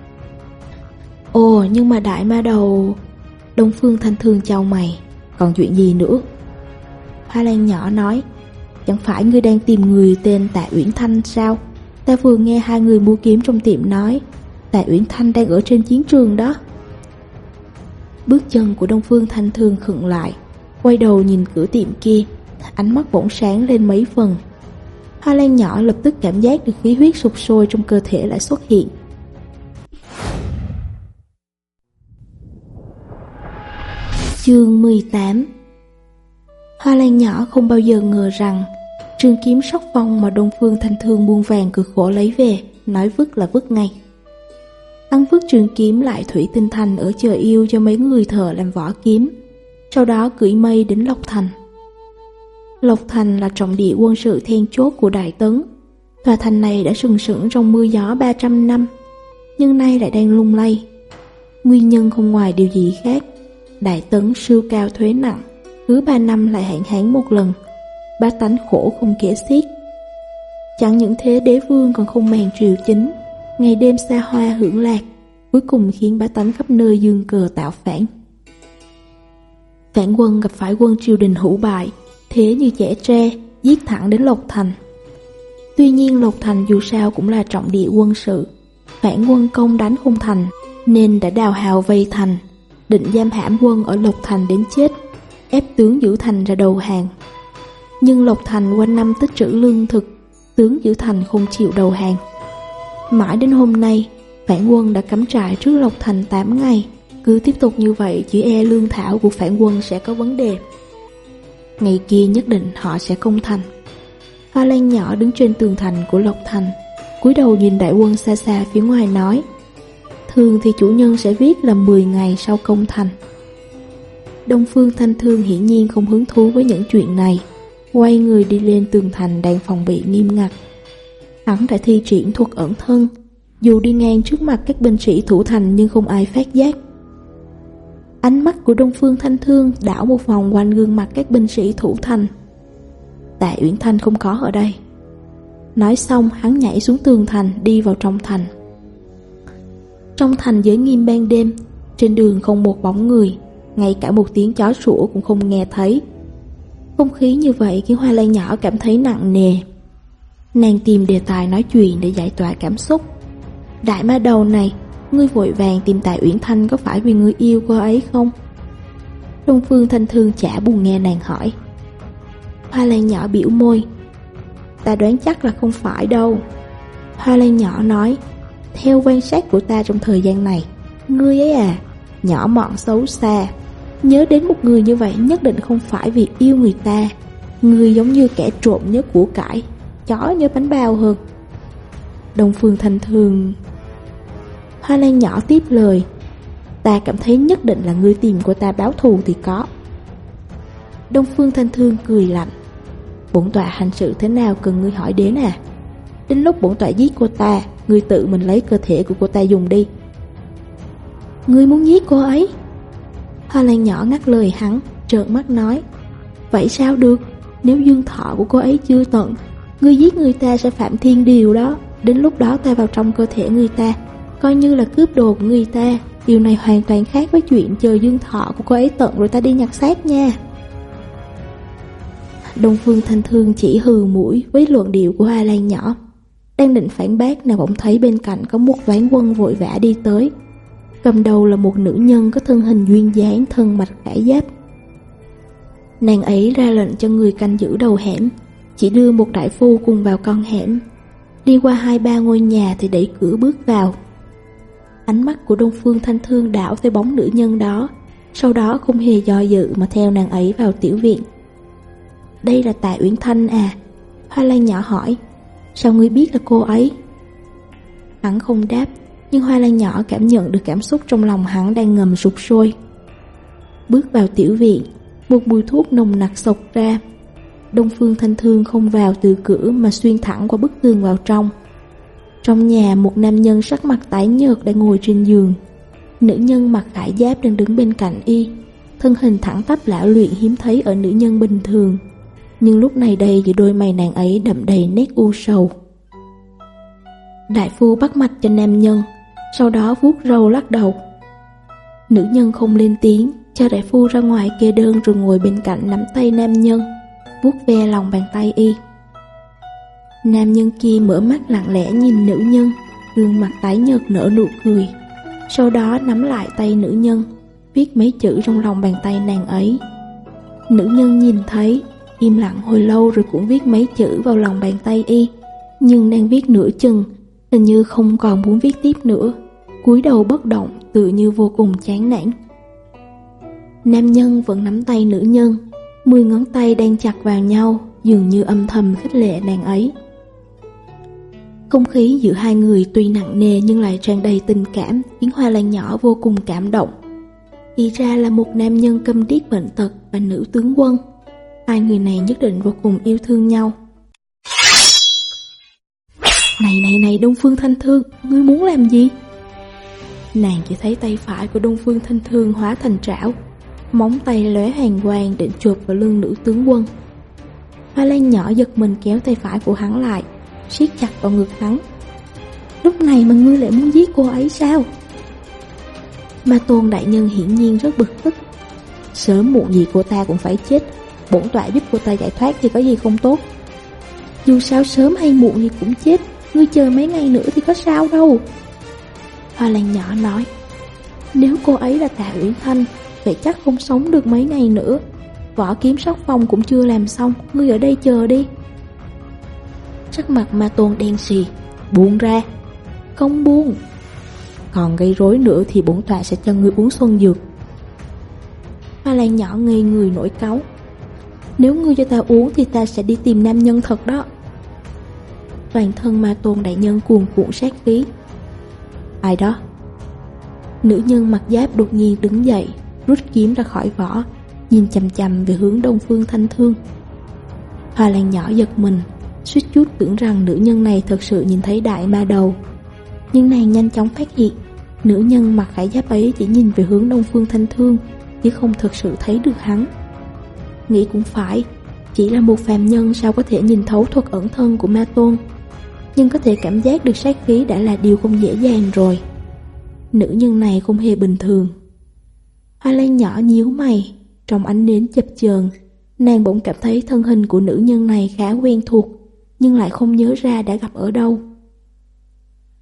"Ồ, nhưng mà đại ma đầu..." Đông Phương Thanh Thương chau mày, "Còn chuyện gì nữa?" Hoa Lan nhỏ nói, "Chẳng phải ngươi đang tìm người tên Tạ Uyển Thanh sao? Ta vừa nghe hai người mua kiếm trong tiệm nói Tạ Uyển Thanh đang ở trên chiến trường đó." Bước chân của Đông Phương Thanh Thương khựng lại, quay đầu nhìn cửa tiệm kia, ánh mắt bỗng sáng lên mấy phần. Hoa Lan nhỏ lập tức cảm giác được khí huyết sục sôi trong cơ thể lại xuất hiện. Chương 18. Hoa Lan nhỏ không bao giờ ngờ rằng trường kiếm sóc phong mà Đông Phương Thanh Thương buôn vàng cực khổ lấy về, nói vứt là vứt ngay. Hắn vứt trường kiếm lại thủy tinh thành ở chợ yêu cho mấy người thợ làm vỏ kiếm, sau đó cưỡi mây đến Lộc Thành. Lộc Thành là trọng địa quân sự then chốt của Đại Tấn. Tòa thành này đã sừng sững trong mưa gió 300 năm, nhưng nay lại đang lung lay. Nguyên nhân không ngoài điều gì khác, Đại Tấn siêu cao thuế nặng, cứ 3 năm lại hạn hán một lần, bá tánh khổ không kể xiết. Chẳng những thế, đế vương còn không màng triều chính, ngày đêm xa hoa hưởng lạc, cuối cùng khiến bá tánh khắp nơi dương cờ tạo phản. Phản quân gặp phải quân triều đình hữu bại, thế như chẻ tre, giết thẳng đến Lộc Thành. Tuy nhiên Lộc Thành dù sao cũng là trọng địa quân sự, phản quân công đánh không thành, nên đã đào hào vây thành, định giam hãm quân ở Lộc Thành đến chết, ép tướng giữ thành ra đầu hàng. Nhưng Lộc Thành quanh năm tích trữ lương thực, tướng giữ thành không chịu đầu hàng. Mãi đến hôm nay, phản quân đã cắm trại trước Lộc Thành 8 ngày, cứ tiếp tục như vậy chỉ e lương thảo của phản quân sẽ có vấn đề. Ngày kia nhất định họ sẽ công thành. Hoa Lan nhỏ đứng trên tường thành của Lộc Thành, cúi đầu nhìn đại quân xa xa phía ngoài nói, thường thì chủ nhân sẽ viết là 10 ngày sau công thành. Đông Phương Thanh Thương hiển nhiên không hứng thú với những chuyện này, quay người đi lên tường thành đang phòng bị nghiêm ngặt. Hắn đã thi triển thuật ẩn thân, dù đi ngang trước mặt các binh sĩ thủ thành nhưng không ai phát giác. Ánh mắt của Đông Phương Thanh Thương đảo một vòng quanh gương mặt các binh sĩ thủ thành. Tạ Uyển Thanh không có ở đây. Nói xong hắn nhảy xuống tường thành đi vào trong thành. Trong thành giới nghiêm ban đêm, trên đường không một bóng người, ngay cả một tiếng chó sủa cũng không nghe thấy. Không khí như vậy khiến Hoa Lan nhỏ cảm thấy nặng nề. Nàng tìm đề tài nói chuyện để giải tỏa cảm xúc. Đại ma đầu này, ngươi vội vàng tìm Tạ Uyển Thanh có phải vì ngươi yêu cô ấy không? Đông Phương Thanh Thương chả buồn nghe nàng hỏi. Hoa Lan nhỏ biểu môi. Ta đoán chắc là không phải đâu. Hoa Lan nhỏ nói, theo quan sát của ta trong thời gian này, ngươi ấy à, nhỏ mọn xấu xa. Nhớ đến một người như vậy nhất định không phải vì yêu người ta. Ngươi giống như kẻ trộm nhớ của cải, chó nhớ bánh bao hơn. Đông Phương Thanh Thương. Hoa Lan nhỏ tiếp lời, ta cảm thấy nhất định là ngươi tìm cô ta báo thù thì có. Đông Phương Thanh Thương cười lạnh. Bổn tọa hành sự thế nào cần ngươi hỏi đến à? Đến lúc bổn tọa giết cô ta, ngươi tự mình lấy cơ thể của cô ta dùng đi. Ngươi muốn giết cô ấy? Hoa Lan nhỏ ngắt lời hắn, trợn mắt nói, vậy sao được? Nếu dương thọ của cô ấy chưa tận, ngươi giết người ta sẽ phạm thiên điều đó. Đến lúc đó ta vào trong cơ thể người ta, coi như là cướp đồ của người ta. Điều này hoàn toàn khác với chuyện chờ dương thọ của cô ấy tận rồi ta đi nhặt xác nha. Đông Phương Thanh Thương chỉ hừ mũi với luận điệu của Hoa Lan nhỏ. Đang định phản bác, nàng bỗng thấy bên cạnh có một ván quân vội vã đi tới. Cầm đầu là một nữ nhân có thân hình duyên dáng, thân mạch khải giáp. Nàng ấy ra lệnh cho người canh giữ đầu hẻm, chỉ đưa một đại phu cùng vào con hẻm. Đi qua 2-3 ngôi nhà thì đẩy cửa bước vào. Ánh mắt của Đông Phương Thanh Thương đảo tới bóng nữ nhân đó, sau đó không hề do dự mà theo nàng ấy vào tiểu viện. Đây là Tạ Uyển Thanh à? Hoa Lan nhỏ hỏi. Sao ngươi biết là cô ấy? Hắn không đáp, nhưng Hoa Lan nhỏ cảm nhận được cảm xúc trong lòng hắn đang ngầm sục sôi. Bước vào tiểu viện, một mùi thuốc nồng nặc xộc ra. Đông Phương Thanh Thương không vào từ cửa mà xuyên thẳng qua bức tường vào trong. Trong nhà, một nam nhân sắc mặt tái nhợt đang ngồi trên giường. Nữ nhân mặc khải giáp đang đứng bên cạnh y, thân hình thẳng tắp lão luyện hiếm thấy ở nữ nhân bình thường. Nhưng lúc này đây giữa đôi mày nàng ấy đậm đầy nét u sầu. Đại phu bắt mạch cho nam nhân, sau đó vuốt râu lắc đầu. Nữ nhân không lên tiếng, cho đại phu ra ngoài kê đơn rồi ngồi bên cạnh nắm tay nam nhân, vuốt ve lòng bàn tay y. Nam nhân kia mở mắt lặng lẽ nhìn nữ nhân, gương mặt tái nhợt nở nụ cười. Sau đó nắm lại tay nữ nhân, viết mấy chữ trong lòng bàn tay nàng ấy. Nữ nhân nhìn thấy, im lặng hồi lâu rồi cũng viết mấy chữ vào lòng bàn tay y. Nhưng đang viết nửa chừng, hình như không còn muốn viết tiếp nữa, cúi đầu bất động, tự như vô cùng chán nản. Nam nhân vẫn nắm tay nữ nhân, 10 ngón tay đang chặt vào nhau, dường như âm thầm khích lệ nàng ấy. Không khí giữa hai người tuy nặng nề nhưng lại tràn đầy tình cảm, khiến Hoa Lan nhỏ vô cùng cảm động. Thì ra là một nam nhân câm điếc bệnh tật và nữ tướng quân. Hai người này nhất định vô cùng yêu thương nhau. Này Đông Phương Thanh Thương, ngươi muốn làm gì? Nàng chỉ thấy tay phải của Đông Phương Thanh Thương hóa thành trảo, móng tay lóe hàn quang định chộp vào lưng nữ tướng quân. Hoa Lan nhỏ giật mình kéo tay phải của hắn lại, siết chặt vào ngực hắn. Lúc này mà ngươi lại muốn giết cô ấy sao? Ma Tôn đại nhân hiển nhiên rất bực tức. Sớm muộn gì cô ta cũng phải chết, bổn tọa giúp cô ta giải thoát thì có gì không tốt. Dù sao sớm hay muộn thì cũng chết, ngươi chờ mấy ngày nữa thì có sao đâu. Hoa Lan nhỏ nói, nếu cô ấy là Tạ Uyển Thanh, vậy chắc không sống được mấy ngày nữa. Võ kiếm sóc phong cũng chưa làm xong, ngươi ở đây chờ đi. Sắc mặt Ma Tôn đen xì, buông ra. Không buông. Còn gây rối nữa thì bổn tọa sẽ cho ngươi uống xuân dược. Hoa Lan nhỏ ngây người nổi cáu. Nếu ngươi cho ta uống thì ta sẽ đi tìm nam nhân thật đó. Toàn thân Ma Tôn đại nhân cuồn cuộn sát khí. Ai đó? Nữ nhân mặc giáp đột nhiên đứng dậy, rút kiếm ra khỏi vỏ, nhìn chằm chằm về hướng Đông Phương Thanh Thương. Hoa Lan nhỏ giật mình, suýt chút tưởng rằng nữ nhân này thật sự nhìn thấy đại ma đầu. Nhưng nàng nhanh chóng phát hiện, nữ nhân mặc khải giáp ấy chỉ nhìn về hướng Đông Phương Thanh Thương, chứ không thực sự thấy được hắn. Nghĩ cũng phải, chỉ là một phàm nhân sao có thể nhìn thấu thuật ẩn thân của Ma Tôn, nhưng có thể cảm giác được sát khí đã là điều không dễ dàng rồi. Nữ nhân này không hề bình thường. Hoa Lan nhỏ nhíu mày, trong ánh nến chập chờn, nàng bỗng cảm thấy thân hình của nữ nhân này khá quen thuộc, nhưng lại không nhớ ra đã gặp ở đâu.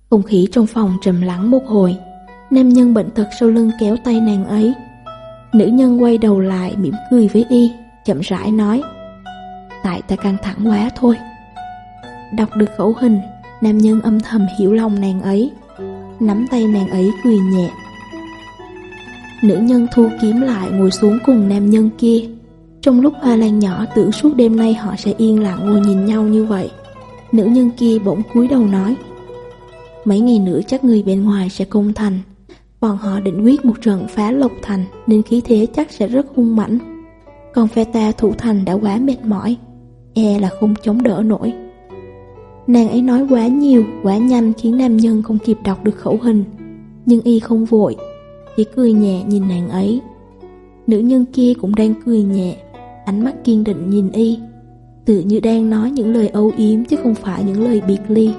Không khí trong phòng trầm lắng một hồi. Nam nhân bệnh tật sau lưng kéo tay nàng ấy. Nữ nhân quay đầu lại mỉm cười với y, chậm rãi nói: tại ta căng thẳng quá thôi. Đọc được khẩu hình, nam nhân âm thầm hiểu lòng nàng ấy, nắm tay nàng ấy cười nhẹ. Nữ nhân thu kiếm lại ngồi xuống cùng nam nhân kia. Trong lúc Hoa Lan nhỏ tưởng suốt đêm nay họ sẽ yên lặng ngồi nhìn nhau như vậy, nữ nhân kia bỗng cúi đầu nói: mấy ngày nữa chắc người bên ngoài sẽ công thành. Bọn họ định quyết một trận phá Lộc Thành nên khí thế chắc sẽ rất hung mãnh. Còn phe ta thủ thành đã quá mệt mỏi, e là không chống đỡ nổi. Nàng ấy nói quá nhiều, quá nhanh khiến nam nhân không kịp đọc được khẩu hình. Nhưng y không vội, chỉ cười nhẹ nhìn nàng ấy. Nữ nhân kia cũng đang cười nhẹ, ánh mắt kiên định nhìn y, tự như đang nói những lời âu yếm chứ không phải những lời biệt ly.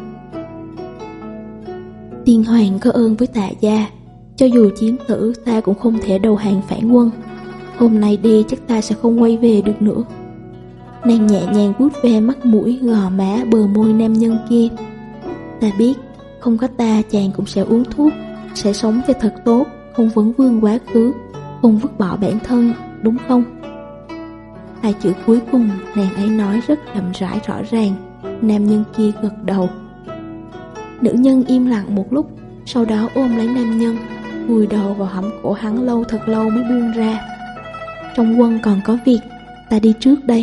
Tiên hoàng có ơn với Tạ gia, cho dù chiến tử ta cũng không thể đầu hàng phản quân. Hôm nay đi chắc ta sẽ không quay về được nữa. Nàng nhẹ nhàng vuốt ve mắt mũi, gò má, bờ môi nam nhân kia. Ta biết, không có ta chàng cũng sẽ uống thuốc, sẽ sống cho thật tốt, không vấn vương quá khứ, không vứt bỏ bản thân, đúng không? Hai chữ cuối cùng nàng ấy nói rất chậm rãi rõ ràng. Nam nhân kia gật đầu. Nữ nhân im lặng một lúc, sau đó ôm lấy nam nhân, vùi đầu vào hõm cổ hắn lâu thật lâu mới buông ra. Trong quân còn có việc, ta đi trước đây.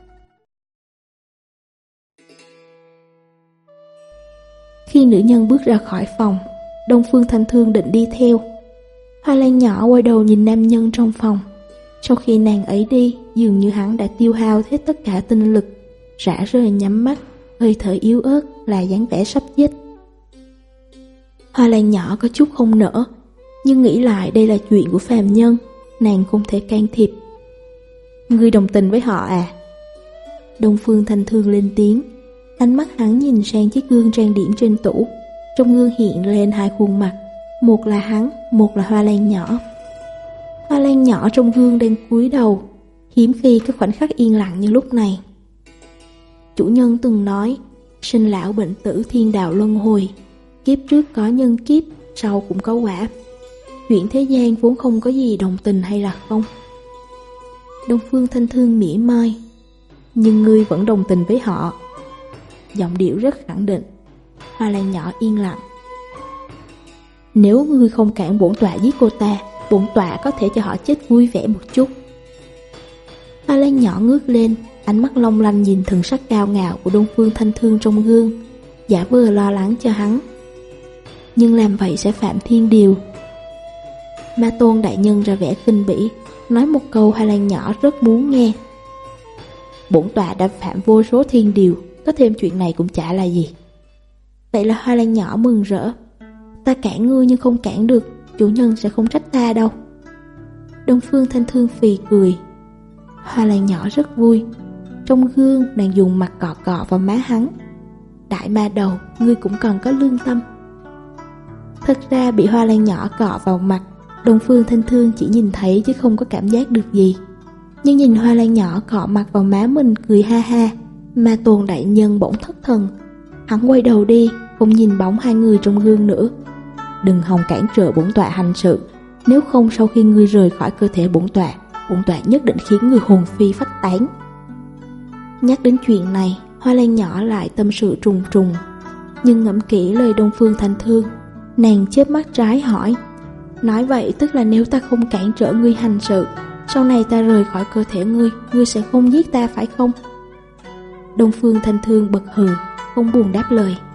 Khi nữ nhân bước ra khỏi phòng, Đông Phương Thanh Thương định đi theo. Hoa Lan nhỏ quay đầu nhìn nam nhân trong phòng. Sau khi nàng ấy đi, dường như hắn đã tiêu hao hết tất cả tinh lực, rã rời nhắm mắt, hơi thở yếu ớt là dáng vẻ sắp chết. Hoa Lan nhỏ có chút không nỡ, nhưng nghĩ lại đây là chuyện của phàm nhân, nàng không thể can thiệp. Ngươi đồng tình với họ à? Đông Phương Thanh Thương lên tiếng. Ánh mắt hắn nhìn sang chiếc gương trang điểm trên tủ. Trong gương hiện lên hai khuôn mặt, một là hắn, một là Hoa Lan nhỏ. Hoa Lan nhỏ trong gương đang cúi đầu, hiếm khi có khoảnh khắc yên lặng như lúc này. Chủ nhân từng nói, sinh lão bệnh tử thiên đạo luân hồi, kiếp trước có nhân kiếp, sau cũng có quả. Chuyện thế gian vốn không có gì đồng tình hay là không. Đông Phương Thanh Thương mỉa mai. Nhưng ngươi vẫn đồng tình với họ. Giọng điệu rất khẳng định. Hoa Lan nhỏ yên lặng. Nếu ngươi không cản bổn tọa giết cô ta, bổn tọa có thể cho họ chết vui vẻ một chút. Hoa Lan nhỏ ngước lên, ánh mắt long lanh nhìn thần sắc cao ngạo của Đông Phương Thanh Thương trong gương, giả vờ lo lắng cho hắn. Nhưng làm vậy sẽ phạm thiên điều. Ma Tôn đại nhân ra vẻ khinh bỉ, nói một câu Hoa Lan nhỏ rất muốn nghe. Bổn tọa đã phạm vô số thiên điều, có thêm chuyện này cũng chả là gì. Vậy là Hoa Lan nhỏ mừng rỡ. Ta cản ngươi nhưng không cản được, chủ nhân sẽ không trách ta đâu. Đông Phương Thanh Thương phì cười. Hoa Lan nhỏ rất vui. Trong gương nàng dùng mặt cọ cọ vào má hắn. Đại ma đầu, ngươi cũng còn có lương tâm. Thật ra bị Hoa Lan nhỏ cọ vào mặt, Đông Phương Thanh Thương chỉ nhìn thấy chứ không có cảm giác được gì. Nhưng nhìn Hoa Lan nhỏ cọ mặt vào má mình cười ha ha, Ma Tôn đại nhân bỗng thất thần. Hắn quay đầu đi, không nhìn bóng hai người trong gương nữa. Đừng hòng cản trở bổn tọa hành sự, nếu không sau khi ngươi rời khỏi cơ thể bổn tọa nhất định khiến người hồn phi phách tán. Nhắc đến chuyện này, Hoa Lan nhỏ lại tâm sự trùng trùng. Nhưng ngẫm kỹ lời Đông Phương Thanh Thương, nàng chớp mắt trái hỏi. Nói vậy tức là nếu ta không cản trở ngươi hành sự, sau này ta rời khỏi cơ thể ngươi sẽ không giết ta phải không? Đông Phương Thanh Thương bật hừ, không buồn đáp lời.